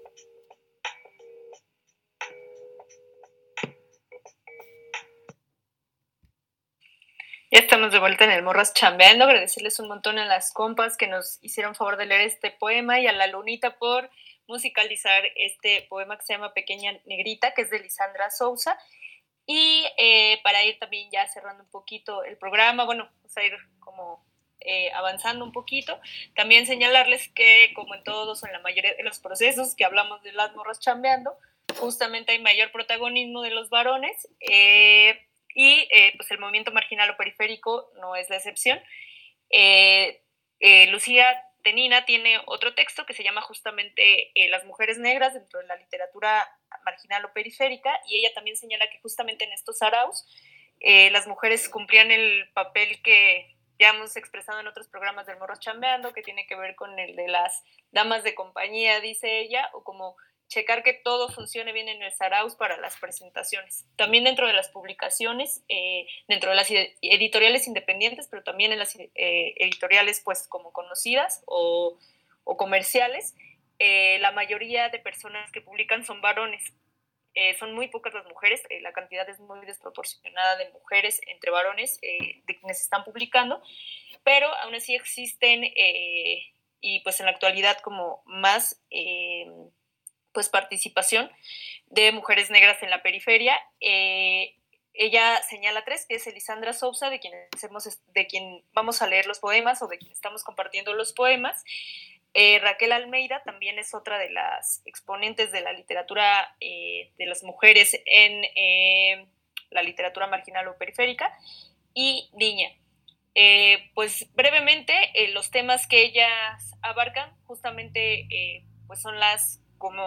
Ya estamos de vuelta en el Morras Chambeando. Agradecerles un montón a las compas que nos hicieron favor de leer este poema y a la Lunita por musicalizar este poema que se llama Pequeña Negrita, que es de Lisandra Sousa. Y para ir también ya cerrando un poquito el programa, bueno, vamos a ir como avanzando un poquito. También señalarles que, como en todos, en la mayoría de los procesos que hablamos de las morras chambeando, justamente hay mayor protagonismo de los varones y pues el movimiento marginal o periférico no es la excepción. Lucía Tenina tiene otro texto que se llama justamente Las mujeres negras dentro de la literatura marginal o periférica, y ella también señala que justamente en estos saraos las mujeres cumplían el papel que ya hemos expresado en otros programas del Morros Chambeando, que tiene que ver con el de las damas de compañía, dice ella, o como checar que todo funcione bien en el Saraus para las presentaciones. También dentro de las publicaciones, dentro de las editoriales independientes, pero también en las editoriales pues como conocidas o comerciales, la mayoría de personas que publican son varones. Son muy pocas las mujeres, la cantidad es muy desproporcionada de mujeres entre varones de quienes están publicando, pero aún así existen y pues en la actualidad como más pues participación de mujeres negras en la periferia. Ella señala 3, que es Elisandra Sousa, de quien vamos a leer los poemas o de quien estamos compartiendo los poemas. Raquel Almeida también es otra de las exponentes de la literatura de las mujeres en la literatura marginal o periférica, y Niña. Pues brevemente, los temas que ellas abarcan justamente pues son las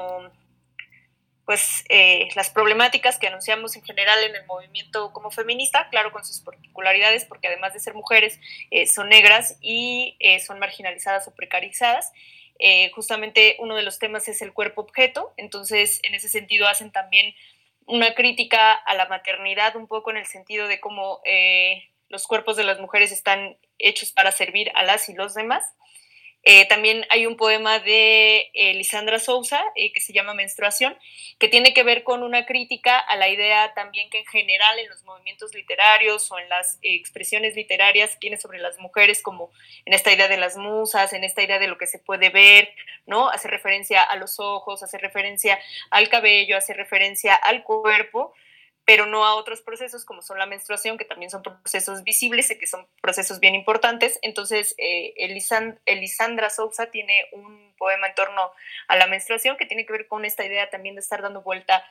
las problemáticas que anunciamos en general en el movimiento como feminista, claro, con sus particularidades, porque además de ser mujeres, son negras y son marginalizadas o precarizadas. Justamente uno de los temas es el cuerpo objeto, entonces en ese sentido hacen también una crítica a la maternidad, un poco en el sentido de cómo los cuerpos de las mujeres están hechos para servir a las y los demás. También hay un poema de Lisandra Sousa que se llama Menstruación, que tiene que ver con una crítica a la idea también que en general en los movimientos literarios o en las expresiones literarias tiene sobre las mujeres, como en esta idea de las musas, en esta idea de lo que se puede ver, ¿no? Hace referencia a los ojos, hace referencia al cabello, hace referencia al cuerpo, pero no a otros procesos como son la menstruación, que también son procesos visibles y que son procesos bien importantes. Entonces, Elisandra Sousa tiene un poema en torno a la menstruación que tiene que ver con esta idea también de estar dando vuelta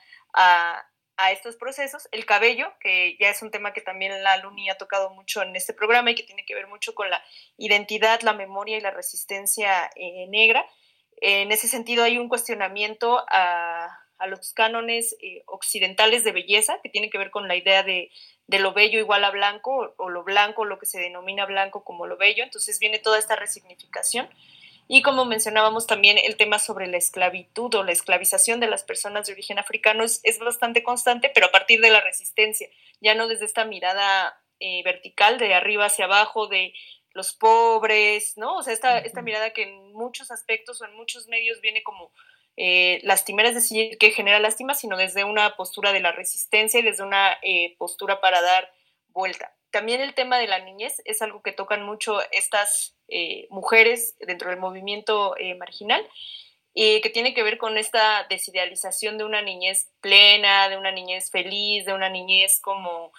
a estos procesos. El cabello, que ya es un tema que también la Luni ha tocado mucho en este programa y que tiene que ver mucho con la identidad, la memoria y la resistencia negra. En ese sentido hay un cuestionamiento a los cánones occidentales de belleza, que tiene que ver con la idea de lo bello igual a blanco, o lo blanco, lo que se denomina blanco como lo bello. Entonces viene toda esta resignificación. Y como mencionábamos también, el tema sobre la esclavitud o la esclavización de las personas de origen africano es bastante constante, pero a partir de la resistencia, ya no desde esta mirada vertical, de arriba hacia abajo, de los pobres, ¿no? O sea, esta mirada que en muchos aspectos o en muchos medios viene como lastimera, es decir, que genera lástima, sino desde una postura de la resistencia y desde una postura para dar vuelta. También el tema de la niñez es algo que tocan mucho estas mujeres dentro del movimiento marginal, que tiene que ver con esta desidealización de una niñez plena, de una niñez feliz, de una niñez como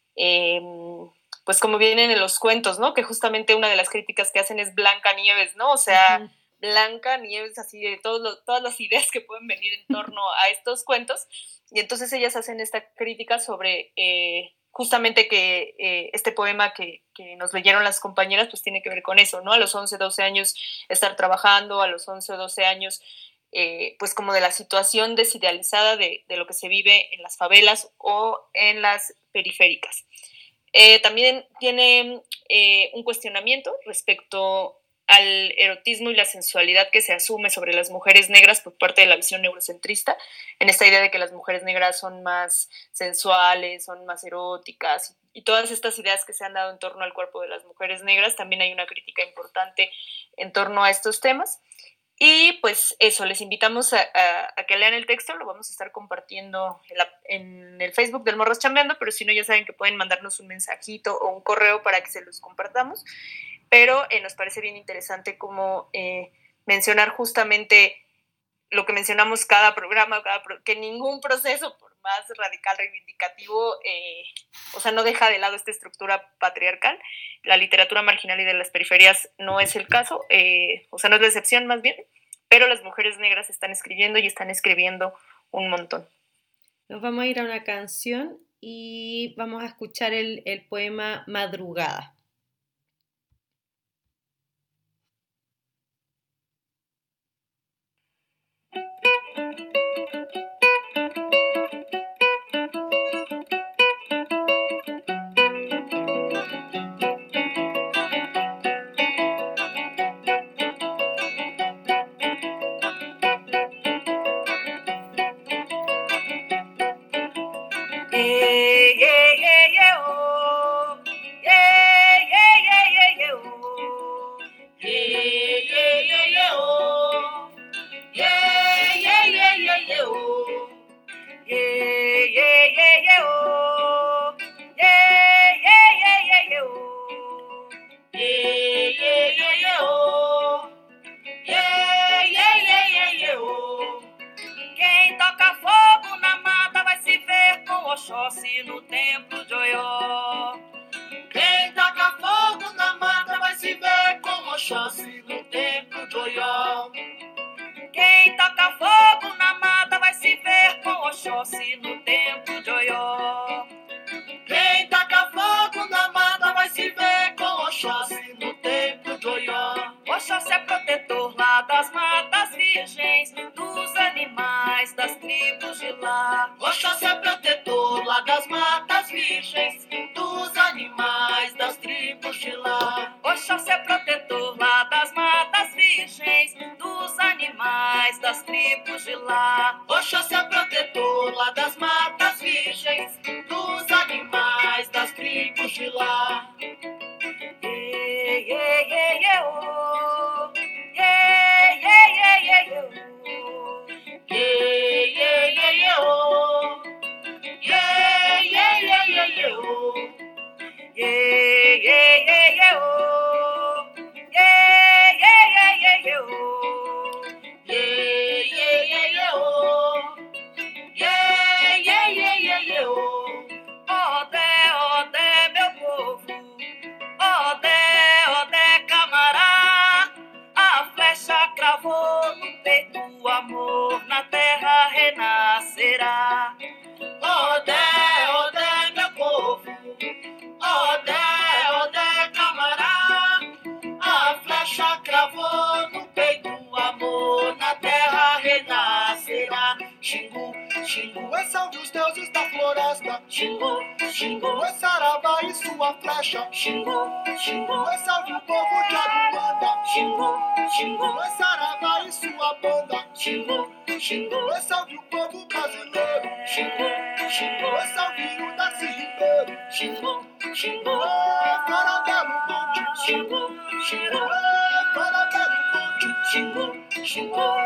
pues como vienen en los cuentos, ¿no? Que justamente una de las críticas que hacen es Blancanieves, ¿no? O sea, Blancanieves, así de todas las ideas que pueden venir en torno a estos cuentos, y entonces ellas hacen esta crítica sobre justamente que este poema que nos leyeron las compañeras, pues tiene que ver con eso, ¿no? A los 11, 12 años estar trabajando, a los 11 o 12 años pues como de la situación desidealizada de lo que se vive en las favelas o en las periféricas. También tiene un cuestionamiento respecto al erotismo y la sensualidad que se asume sobre las mujeres negras por parte de la visión eurocentrista, en esta idea de que las mujeres negras son más sensuales, son más eróticas, y todas estas ideas que se han dado en torno al cuerpo de las mujeres negras. También hay una crítica importante en torno a estos temas. Y pues eso, les invitamos a que lean el texto, lo vamos a estar compartiendo en el Facebook del Morros Chambeando, pero si no, ya saben que pueden mandarnos un mensajito o un correo para que se los compartamos. Pero nos parece bien interesante como mencionar justamente lo que mencionamos cada programa, que ningún proceso, por más radical, reivindicativo, o sea, no deja de lado esta estructura patriarcal. La literatura marginal y de las periferias no es el caso, o sea, no es la excepción más bien, pero las mujeres negras están escribiendo y están escribiendo un montón. Nos vamos a ir a una canción y vamos a escuchar el poema Madrugada. Oxóssi no templo de Oió. Quem taca fogo na mata vai se ver com Oxóssi no templo de Oió. Quem taca fogo na mata vai se ver com Oxóssi no templo de Oió. Quem taca fogo na mata vai se ver com Oxóssi no templo de Oió. Oxóssi é protetor lá das matas virgens, dos animais, das tribos de lá. Oxóssi é protetor lá das matas virgens, dos animais, das tribos de lá. Oxóssi é protetor lá das matas virgens, dos animais, das tribos de lá. Oxóssi é protetor lá das matas virgens, dos animais, das tribos de lá. Odé, meu povo, Odé, camará, a flecha cravou no peito, o amor na terra renascerá. Odé, meu povo, Odé, camará, a flecha cravou no peito, o amor na terra renascerá. Xingu, Xingu, é salve os deuses da floresta. Xingu, Xingu, é Saravá e sua flecha. Xingu, Xingu, é salve o povo de Aruanda. Xingu, Xingu, é Saravá e sua banda. Xingu, Xingu, é salve o povo brasileiro. Xingu, Xingu, é salve o Darcy Ribeiro. Xingu, Xingu, é para Belo Monte. Xingu, Xingu, é para Belo Monte. Xingu, Xingu.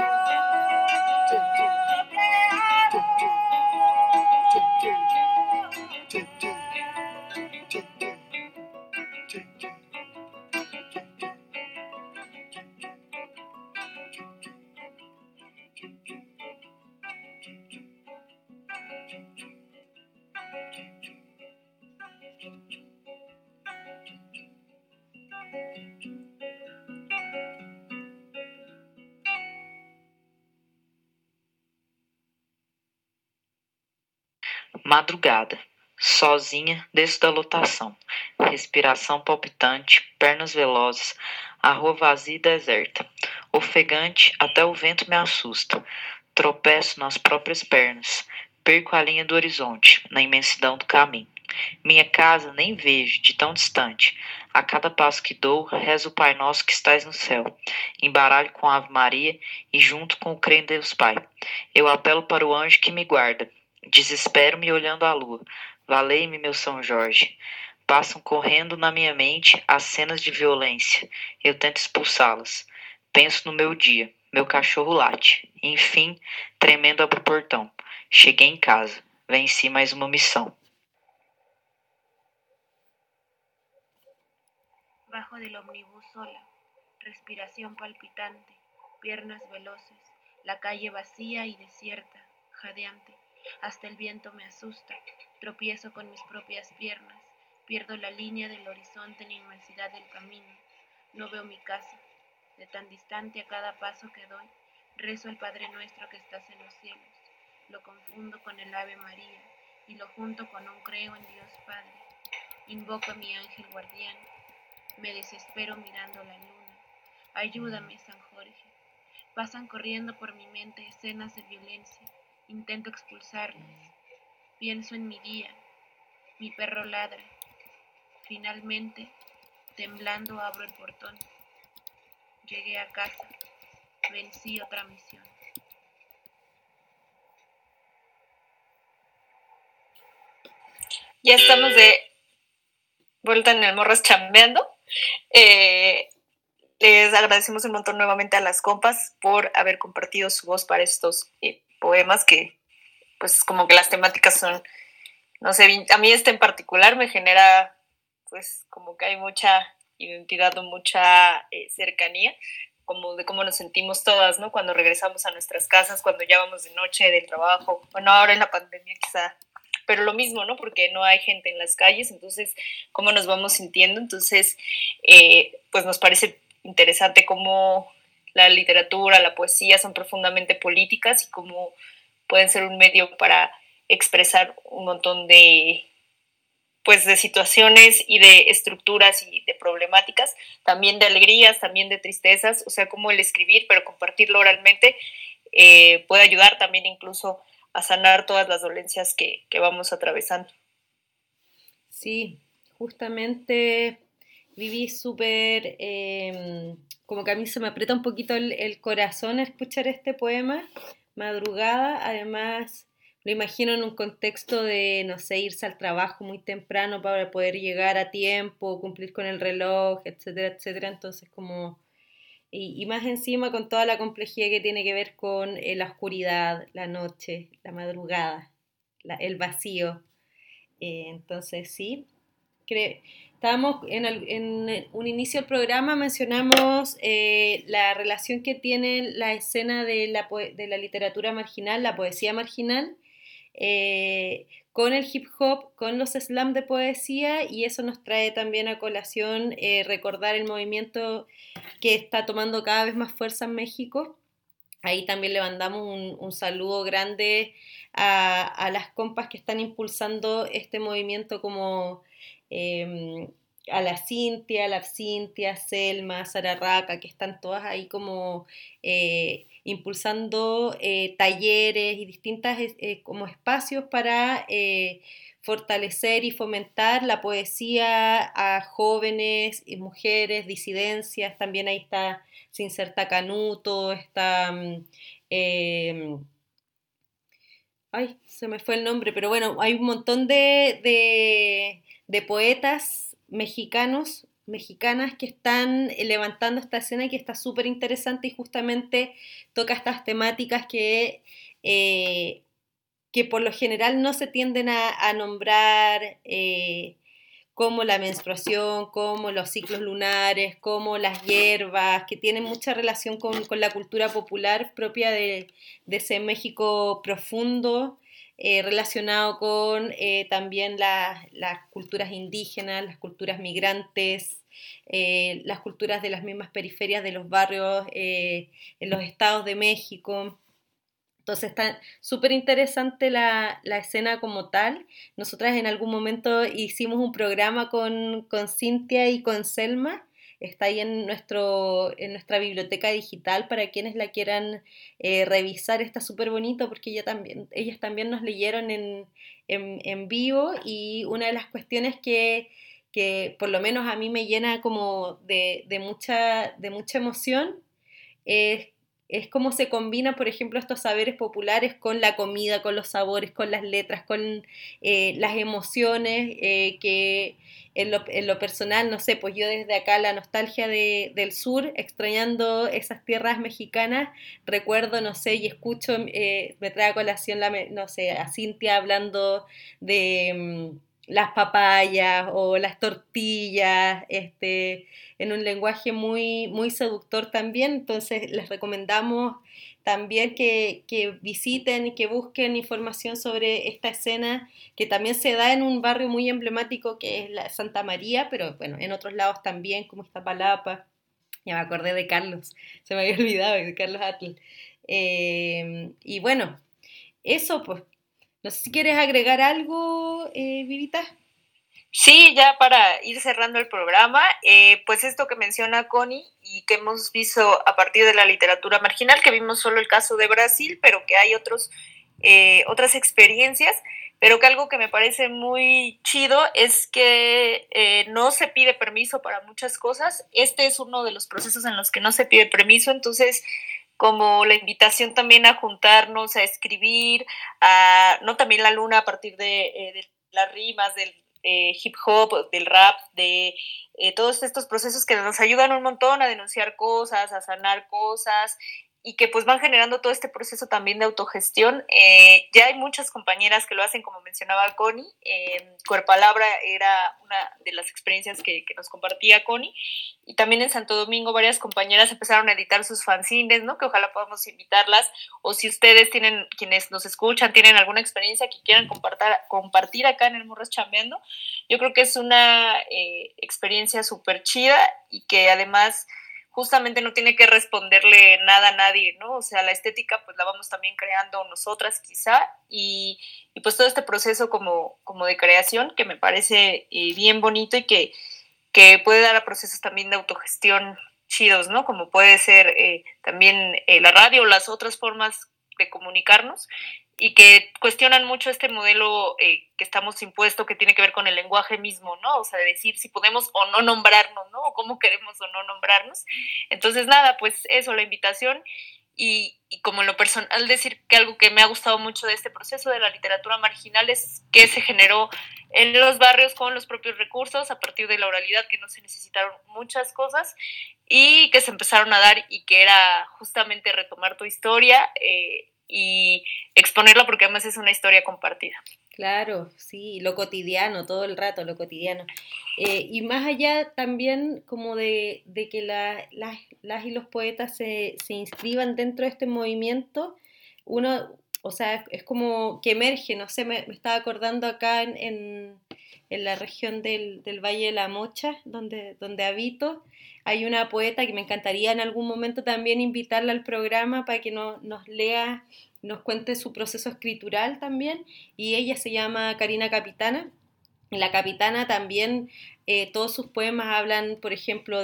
Madrugada. Sozinha, desço da lotação. Respiração palpitante, pernas velozes, a rua vazia e deserta. Ofegante, até o vento me assusta. Tropeço nas próprias pernas. Perco a linha do horizonte, na imensidão do caminho. Minha casa nem vejo, de tão distante. A cada passo que dou, rezo o Pai Nosso que estais no céu. Embaralho com a Ave Maria e junto com o Creio em Deus Pai. Eu apelo para o anjo que me guarda. Desespero-me olhando a lua. Valei-me, meu São Jorge. Passam correndo na minha mente as cenas de violência. Eu tento expulsá-las. Penso no meu dia. Meu cachorro late. Enfim, tremendo abro o portão. Cheguei em casa. Venci mais uma missão. Bajo del ómnibus sola, respiración palpitante, piernas veloces, la calle vacía y desierta, jadeante. Hasta el viento me asusta, tropiezo con mis propias piernas, pierdo la línea del horizonte en la inmensidad del camino. No veo mi casa, de tan distante a cada paso que doy, rezo el Padre Nuestro que estás en los cielos. Lo confundo con el Ave María y lo junto con un creo en Dios Padre. Invoco a mi ángel guardián, me desespero mirando la luna. Ayúdame, San Jorge. Pasan corriendo por mi mente escenas de violencia. Intento expulsarlas. Pienso en mi día. Mi perro ladra. Finalmente, temblando abro el portón. Llegué a casa. Vencí otra misión. Ya estamos de vuelta en el Morras Chambeando. Les agradecemos un montón nuevamente a las compas por haber compartido su voz para estos poemas que, pues, como que las temáticas son, no sé, a mí este en particular me genera, pues, como que hay mucha identidad o mucha cercanía, como de cómo nos sentimos todas, ¿no? Cuando regresamos a nuestras casas, cuando ya vamos de noche del trabajo, bueno, ahora en la pandemia quizá pero lo mismo, ¿no? Porque no hay gente en las calles, entonces, ¿cómo nos vamos sintiendo? Entonces, pues nos parece interesante cómo la literatura, la poesía son profundamente políticas y cómo pueden ser un medio para expresar un montón de, pues, de situaciones y de estructuras y de problemáticas, también de alegrías, también de tristezas, o sea, como el escribir, pero compartirlo oralmente, puede ayudar también incluso a sanar todas las dolencias que vamos atravesando. Sí, justamente viví súper, como que a mí se me aprieta un poquito el corazón escuchar este poema, Madrugada. Además lo imagino en un contexto de, no sé, irse al trabajo muy temprano para poder llegar a tiempo, cumplir con el reloj, etcétera, etcétera. Entonces como, y más encima con toda la complejidad que tiene que ver con la oscuridad, la noche, la madrugada, el vacío. Entonces sí, estábamos en un inicio del programa, mencionamos la relación que tiene la escena de la literatura marginal, la poesía marginal, con el hip hop, con los slams de poesía, y eso nos trae también a colación recordar el movimiento que está tomando cada vez más fuerza en México. Ahí también le mandamos un saludo grande a las compas que están impulsando este movimiento, como a la Cintia, Selma, Sara Raca, que están todas ahí como impulsando talleres y distintas como espacios para fortalecer y fomentar la poesía a jóvenes y mujeres, disidencias. También ahí está Sincerta Canuto, está ay, se me fue el nombre, pero bueno, hay un montón de poetas mexicanos, mexicanas que están levantando esta escena y que está súper interesante, y justamente toca estas temáticas que por lo general no se tienden a nombrar, como la menstruación, como los ciclos lunares, como las hierbas, que tienen mucha relación con la cultura popular propia de ese México profundo, relacionado con también las culturas indígenas, las culturas migrantes, las culturas de las mismas periferias de los barrios en los estados de México. Entonces está súper interesante la escena como tal. Nosotras en algún momento hicimos un programa con Cintia y con Selma. Está ahí en nuestra biblioteca digital para quienes la quieran revisar. Está súper bonito porque ellas también nos leyeron en vivo, y una de las cuestiones que por lo menos a mí me llena como de mucha emoción es cómo se combinan, por ejemplo, estos saberes populares con la comida, con los sabores, con las letras, con las emociones, que en lo personal, no sé, pues yo desde acá la nostalgia del sur, extrañando esas tierras mexicanas, recuerdo, no sé, y escucho, me trae a colación, no sé, a Cintia hablando de las papayas o las tortillas, en un lenguaje muy, muy seductor también. Entonces les recomendamos también que visiten y que busquen información sobre esta escena, que también se da en un barrio muy emblemático que es la Santa María, pero bueno, en otros lados también, como Iztapalapa. Ya me acordé de Carlos, se me había olvidado de Carlos Atl. Y bueno, eso pues. No sé si quieres agregar algo, Vivita. Sí, ya para ir cerrando el programa, pues esto que menciona Connie y que hemos visto a partir de la literatura marginal, que vimos solo el caso de Brasil, pero que hay otras experiencias, pero que algo que me parece muy chido es que no se pide permiso para muchas cosas. Este es uno de los procesos en los que no se pide permiso, entonces como la invitación también a juntarnos, a escribir, no también la luna a partir de las rimas, del hip hop, del rap, de todos estos procesos que nos ayudan un montón a denunciar cosas, a sanar cosas, y que pues van generando todo este proceso también de autogestión. Ya hay muchas compañeras que lo hacen, como mencionaba Connie. Cuerpalabra era una de las experiencias que nos compartía Connie, y también en Santo Domingo varias compañeras empezaron a editar sus fanzines, ¿no? Que ojalá podamos invitarlas, o si ustedes tienen, quienes nos escuchan, tienen alguna experiencia que quieran compartir acá en el Morras Chambeando, yo creo que es una experiencia súper chida y que además justamente no tiene que responderle nada a nadie, ¿no? O sea, la estética pues la vamos también creando nosotras quizá, y pues todo este proceso como de creación que me parece bien bonito y que puede dar a procesos también de autogestión chidos, ¿no? Como puede ser también la radio o las otras formas de comunicarnos, y que cuestionan mucho este modelo que estamos impuesto, que tiene que ver con el lenguaje mismo, ¿no? O sea, de decir si podemos o no nombrarnos, ¿no? O cómo queremos o no nombrarnos. Entonces, nada, pues eso, la invitación. Y como en lo personal, decir que algo que me ha gustado mucho de este proceso de la literatura marginal es que se generó en los barrios con los propios recursos, a partir de la oralidad, que no se necesitaron muchas cosas, y que se empezaron a dar, y que era justamente retomar tu historia y exponerla, porque además es una historia compartida. Claro, sí, lo cotidiano, todo el rato, lo cotidiano. Y más allá también como de que las y los poetas se inscriban dentro de este movimiento, uno, o sea, es como que emerge, no sé, me estaba acordando acá en la región del Valle de la Mocha, donde habito, hay una poeta que me encantaría en algún momento también invitarla al programa para que nos lea, nos cuente su proceso escritural también, y ella se llama Karina Capitana. La Capitana también, todos sus poemas hablan, por ejemplo,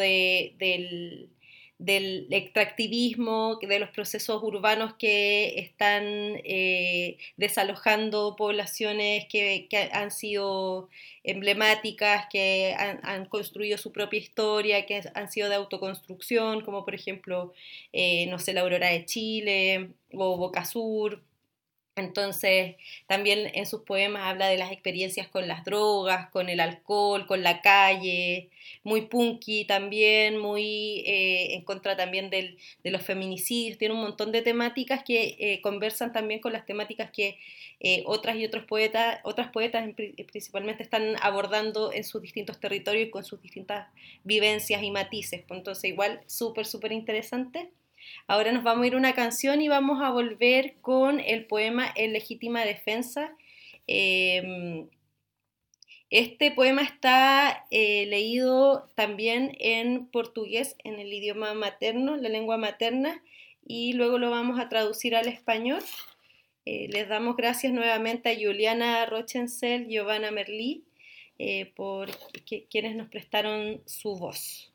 del extractivismo, de los procesos urbanos que están desalojando poblaciones que han sido emblemáticas, que han construido su propia historia, que han sido de autoconstrucción, como por ejemplo, no sé, la Aurora de Chile o Boca Sur. Entonces, también en sus poemas habla de las experiencias con las drogas, con el alcohol, con la calle, muy punky también, muy en contra también de los feminicidios. Tiene un montón de temáticas que conversan también con las temáticas que otras y otros poetas, otras poetas principalmente están abordando en sus distintos territorios y con sus distintas vivencias y matices. Entonces, igual, súper, súper interesante. Ahora nos vamos a ir a una canción y vamos a volver con el poema En legítima defensa. Este poema está leído también en portugués, en el idioma materno, la lengua materna, y luego lo vamos a traducir al español. Les damos gracias nuevamente a Juliana Rochensel, Giovanna Merlí, por quienes nos prestaron su voz.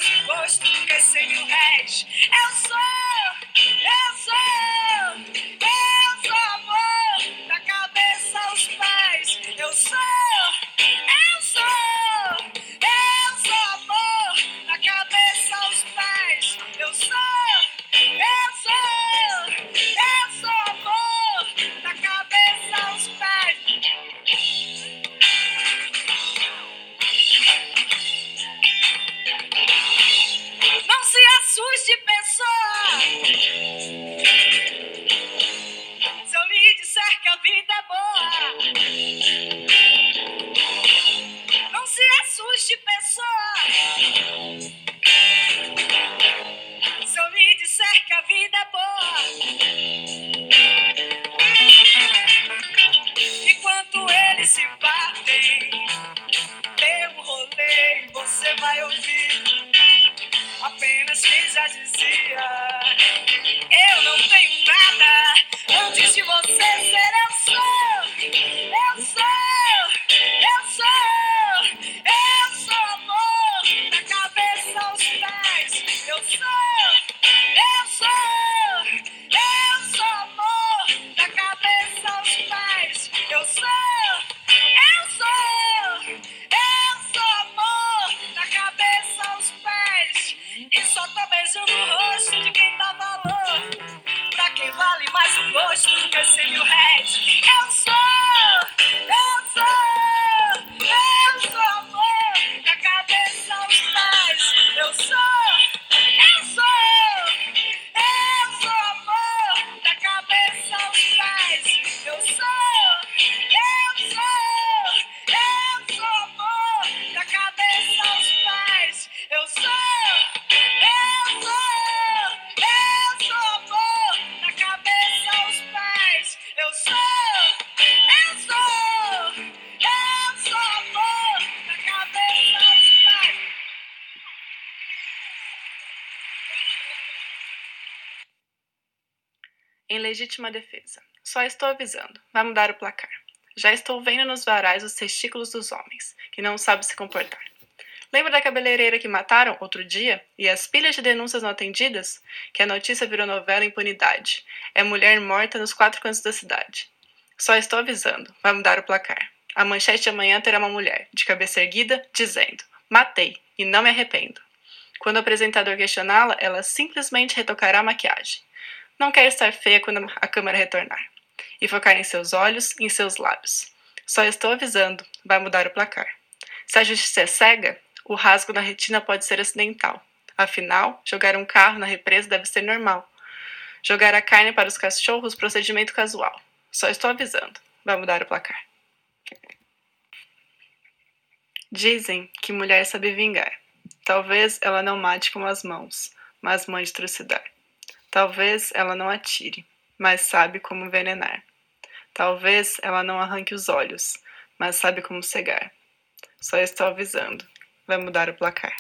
mais o gosto do que 100 mil réis. Eu sou amor, da cabeça aos pés. Eu sou amor, da cabeça aos pés. Eu sou amor, da cabeça aos pés. Não se assuste, pessoa, se eu lhe disser que a vida é boa. Não se assuste, pessoa, se eu lhe disser que a vida é boa. Enquanto eles se batem pelo rolê, você vai ouvir apenas quem já dizia: eu não tenho nada. Antes de você ser, eu sou amor, da cabeça aos pés. Eu sou amor, da cabeça aos pés. Eu sou amor, da cabeça aos pés. E só tô beijando o rosto de quem dá valor, pra quem vale mais o gosto do que 100 mil réis. Eu sou amor, da cabeça aos pés. Eu sou amor, da cabeça aos pés. Eu sou amor, da cabeça aos pés. Eu sou amor, da cabeça aos pés. Eu sou amor, da cabeça aos pés. Em legítima defesa. Só estou avisando. Vai mudar o placar. Já estou vendo nos varais os testículos dos homens, que não sabem se comportar. Lembra da cabeleireira que mataram outro dia? E as pilhas de denúncias não atendidas? Que a notícia virou novela impunidade. É mulher morta nos 4 cantos da cidade. Só estou avisando. Vai mudar o placar. A manchete de amanhã terá uma mulher, de cabeça erguida, dizendo: matei, e não me arrependo. Quando o apresentador questioná-la, ela simplesmente retocará a maquiagem. Não quer estar feia quando a câmera retornar. E focar em seus olhos e em seus lábios. Só estou avisando. Vai mudar o placar. Se a justiça é cega, o rasgo na retina pode ser acidental. Afinal, jogar um carro na represa deve ser normal. Jogar a carne para os cachorros, procedimento casual. Só estou avisando. Vai mudar o placar. Dizem que mulher sabe vingar. Talvez ela não mate com as mãos, mas mande trucidar. Talvez ela não atire, mas sabe como envenenar. Talvez ela não arranque os olhos, mas sabe como cegar. Só estou avisando. Vai mudar o placar.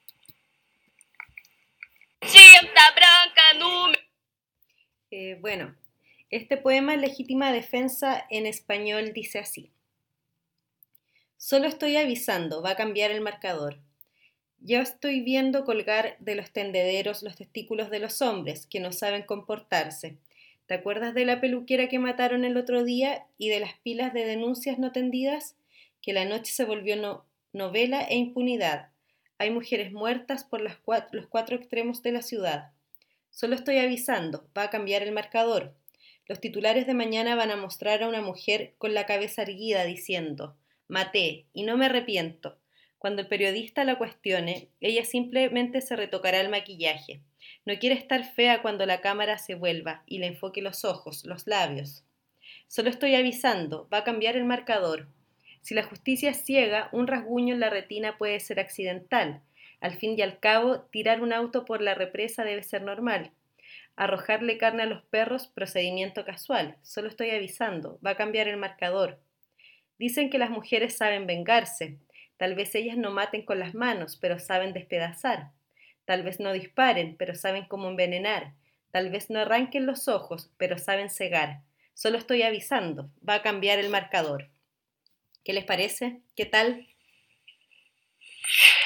Tinta branca no... Bueno, este poema en legítima defensa en español dice así. Solo estoy avisando, va a cambiar el marcador. Ya estoy viendo colgar de los tendederos los testículos de los hombres que no saben comportarse. ¿Te acuerdas de la peluquera que mataron el otro día y de las pilas de denuncias no atendidas? Que la noche se volvió novela e impunidad. Hay mujeres muertas por los 4 extremos de la ciudad. Solo estoy avisando, va a cambiar el marcador. Los titulares de mañana van a mostrar a una mujer con la cabeza erguida diciendo: maté y no me arrepiento. Cuando el periodista la cuestione, ella simplemente se retocará el maquillaje. No quiere estar fea cuando la cámara se vuelva y le enfoque los ojos, los labios. Solo estoy avisando, va a cambiar el marcador. Si la justicia es ciega, un rasguño en la retina puede ser accidental. Al fin y al cabo, tirar un auto por la represa debe ser normal. Arrojarle carne a los perros, procedimiento casual. Solo estoy avisando, va a cambiar el marcador. Dicen que las mujeres saben vengarse. Tal vez ellas no maten con las manos, pero saben despedazar. Tal vez no disparen, pero saben cómo envenenar. Tal vez no arranquen los ojos, pero saben cegar. Solo estoy avisando, va a cambiar el marcador. ¿Qué les parece? ¿Qué tal?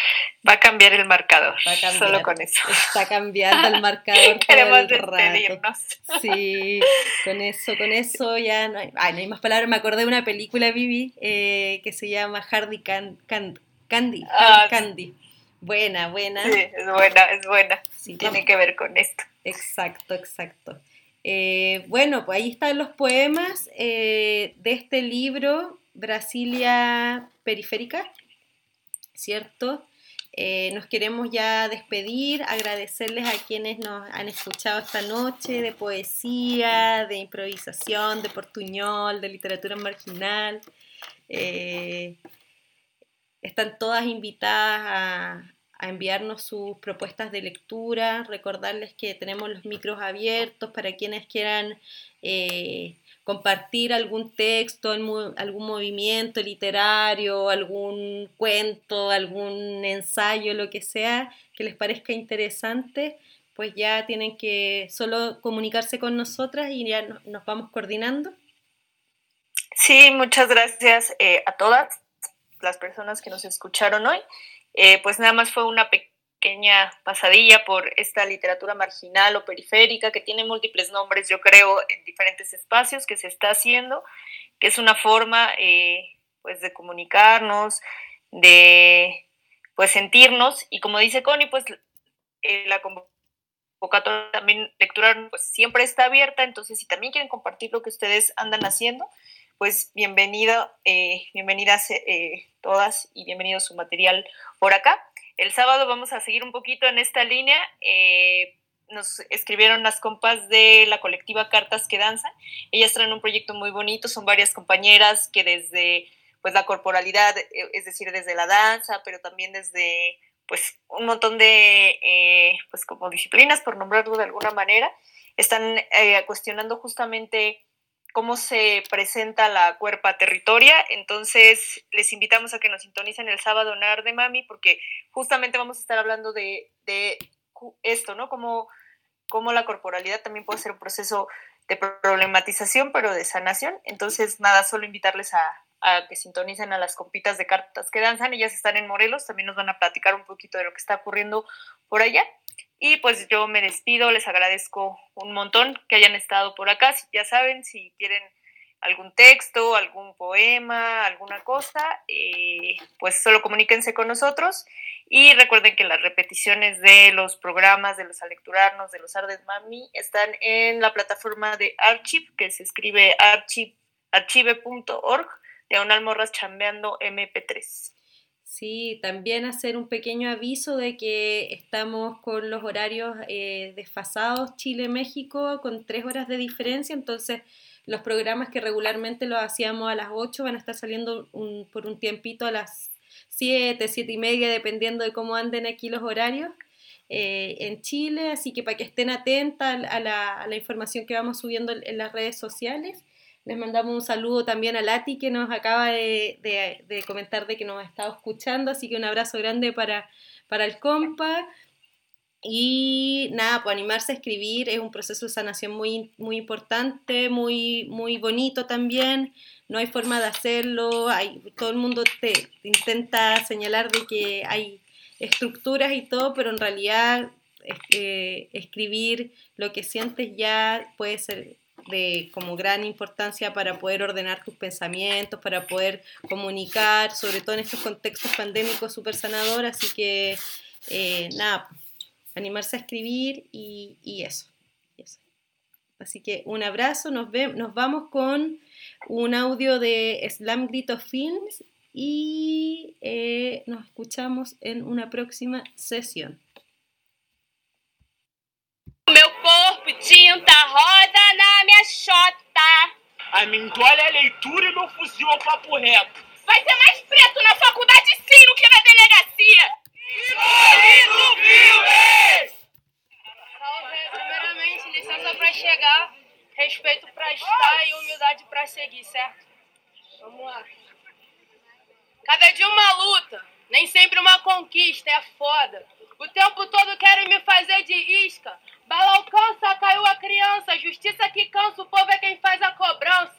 Va a cambiar el marcador. Va a cambiar. Solo con eso. Está cambiando el marcador todo Queremos el rato. despedirnos. Sí, con eso ya no hay más palabras. Me acordé de una película, Vivi, que se llama Hardy Candy. Candy. Buena. Sí, es buena. Sí, tiene que ver con esto. Exacto. Bueno, pues ahí están los poemas de este libro, Brasilia Periférica, ¿cierto? Nos queremos ya despedir, agradecerles a quienes nos han escuchado esta noche de poesía, de improvisación, de portuñol, de literatura marginal. Están todas invitadas a enviarnos sus propuestas de lectura, recordarles que tenemos los micros abiertos para quienes quieran compartir algún texto, algún movimiento literario, algún cuento, algún ensayo, lo que sea, que les parezca interesante, pues ya tienen que solo comunicarse con nosotras y ya nos vamos coordinando. Sí, muchas gracias a todas las personas que nos escucharon hoy. Pues nada más fue una pequeña pasadilla por esta literatura marginal o periférica que tiene múltiples nombres, yo creo, en diferentes espacios que se está haciendo, que es una forma pues de comunicarnos, de pues sentirnos, y como dice Connie, pues la convocatoria también lectura pues siempre está abierta, entonces si también quieren compartir lo que ustedes andan haciendo, pues bienvenidas todas y bienvenido su material por acá. El sábado vamos a seguir un poquito en esta línea. Nos escribieron las compas de la colectiva Cartas que Danzan. Ellas traen un proyecto muy bonito, son varias compañeras que desde pues la corporalidad, es decir, desde la danza, pero también desde pues un montón de pues como disciplinas, por nombrarlo de alguna manera, están cuestionando justamente cómo se presenta la cuerpa territoria. Entonces les invitamos a que nos sintonicen el sábado en Arde Mami, porque justamente vamos a estar hablando de esto, ¿no? Cómo la corporalidad también puede ser un proceso de problematización, pero de sanación. Entonces, nada, solo invitarles a que sintonicen a las compitas de Cartas que Danzan. Ellas están en Morelos, también nos van a platicar un poquito de lo que está ocurriendo por allá. Y pues yo me despido, les agradezco un montón que hayan estado por acá. Ya saben, si quieren algún texto, algún poema, alguna cosa, pues solo comuníquense con nosotros. Y recuerden que las repeticiones de los programas, de los Alecturarnos, de los Ardes Mami, están en la plataforma de Archive, que se escribe archive.org, /Morras Chambeando MP3. Sí, también hacer un pequeño aviso de que estamos con los horarios desfasados Chile-México con 3 horas de diferencia, entonces los programas que regularmente los hacíamos a las 8 van a estar saliendo por un tiempito a las 7, 7 y media, dependiendo de cómo anden aquí los horarios en Chile, así que para que estén atentas a la información que vamos subiendo en las redes sociales. Les mandamos un saludo también a Lati, que nos acaba de comentar de que nos ha estado escuchando, así que un abrazo grande para el compa. Y nada, pues animarse a escribir es un proceso de sanación muy, muy importante, muy, muy bonito también. No hay forma de hacerlo, todo el mundo te intenta señalar de que hay estructuras y todo, pero en realidad escribir lo que sientes ya puede ser de como gran importancia para poder ordenar tus pensamientos, para poder comunicar, sobre todo en estos contextos pandémicos súper sanador, así que nada, animarse a escribir y eso. Así que un abrazo, nos vamos con un audio de Slam Grito Films y nos escuchamos en una próxima sesión. Meu corpo tinta rosa na minha xota. A mim engole a leitura e meu fuzil ao papo reto. Vai ser mais preto na faculdade sim do que na delegacia. Salve, primeiramente, licença pra chegar, respeito pra estar e humildade pra seguir, certo? Vamos lá. Cada dia uma luta, nem sempre uma conquista, é foda. O tempo todo querem me fazer de isca. Bala alcança, caiu a criança. Justiça que cansa, o povo é quem faz a cobrança.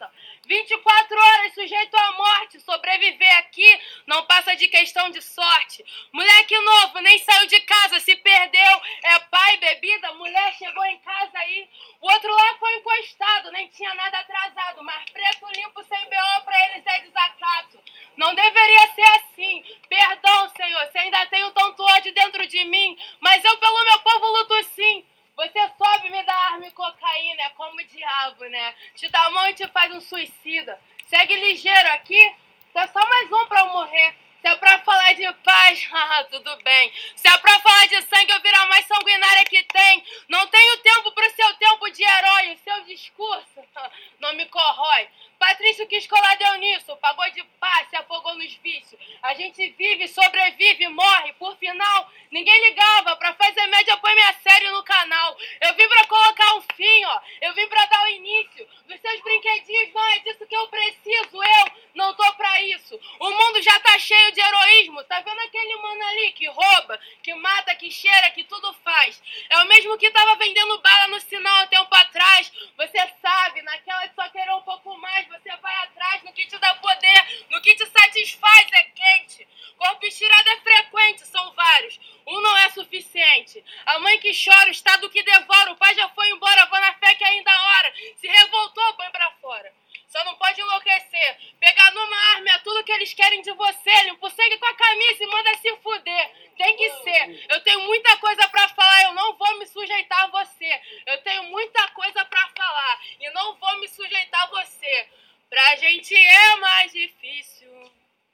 24 horas sujeito à morte. Sobreviver aqui não passa de questão de sorte. Moleque novo, nem saiu de casa, se perdeu. É pai, bebida, mulher chegou em casa aí. O outro lá foi encostado, nem tinha nada atrasado. Mas preto limpo sem BO pra eles é desacato. Não deveria ser assim. Perdão, Senhor, se ainda tenho tanto ódio dentro de mim. Mas eu pelo meu povo luto sim. Você sobe, me dá arma e cocaína, é como o diabo, né? Te dá a mão e te faz um suicida. Segue ligeiro aqui, é só mais um pra eu morrer. Se é pra falar de paz, tudo bem. Se é pra falar de sangue, eu viro a mais sanguinária que tem. Não tenho tempo pro seu tempo de herói. O seu discurso não me corrói. Patrício quis colar deu nisso, pagou de paz, se afogou nos vícios. A gente vive, sobrevive, morre. Por final, ninguém ligava. Pra fazer média, põe minha série no canal. Eu vim pra colocar um fim, ó. Eu vim pra dar o início dos seus brinquedinhos. Não é disso que eu preciso. Eu não tô pra isso. O mundo já tá cheio de heroísmo. Tá vendo aquele mano ali que rouba, que mata, que cheira, que tudo faz? É o mesmo que tava vendendo bala no sinal há tempo atrás. Você sabe, naquela de só querer um pouco mais, você vai atrás no que te dá poder, no que te satisfaz, é quente. Corpo estirado é frequente, são vários. Um não é suficiente. A mãe que chora, o estado que devora. O pai já foi embora, vou na fé que ainda há hora. Se revoltou, põe pra fora. Só não pode enlouquecer. Pegar numa arma é tudo que eles querem de você. Limpa o sangue com a camisa e manda se fuder. Tem que ser. Eu tenho muita coisa pra falar, eu não vou me sujeitar a você. Eu tenho muita coisa pra falar e não vou me sujeitar a você. Pra gente é mais difícil.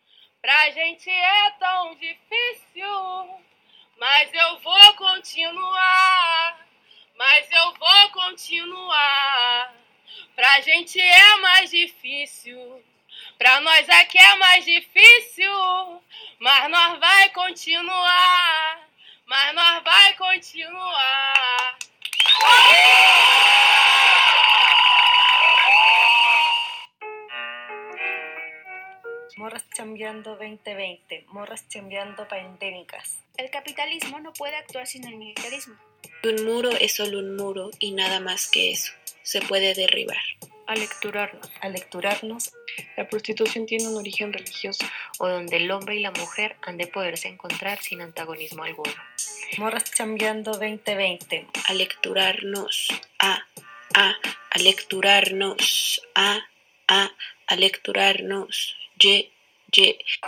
Pra gente é tão difícil. Mas eu vou continuar. Mas eu vou continuar. Pra gente é mais difícil. Pra nós aqui é mais difícil. Mas nós vai continuar. Mas nós vai continuar. Morras Chambeando 2020, morras chambeando pandémicas. El capitalismo no puede actuar sin el militarismo. Un muro es solo un muro y nada más que eso. Se puede derribar. Alecturarnos. La prostitución tiene un origen religioso. O donde el hombre y la mujer han de poderse encontrar sin antagonismo alguno. Morras Chambeando 2020. Alecturarnos, alecturarnos, alecturarnos,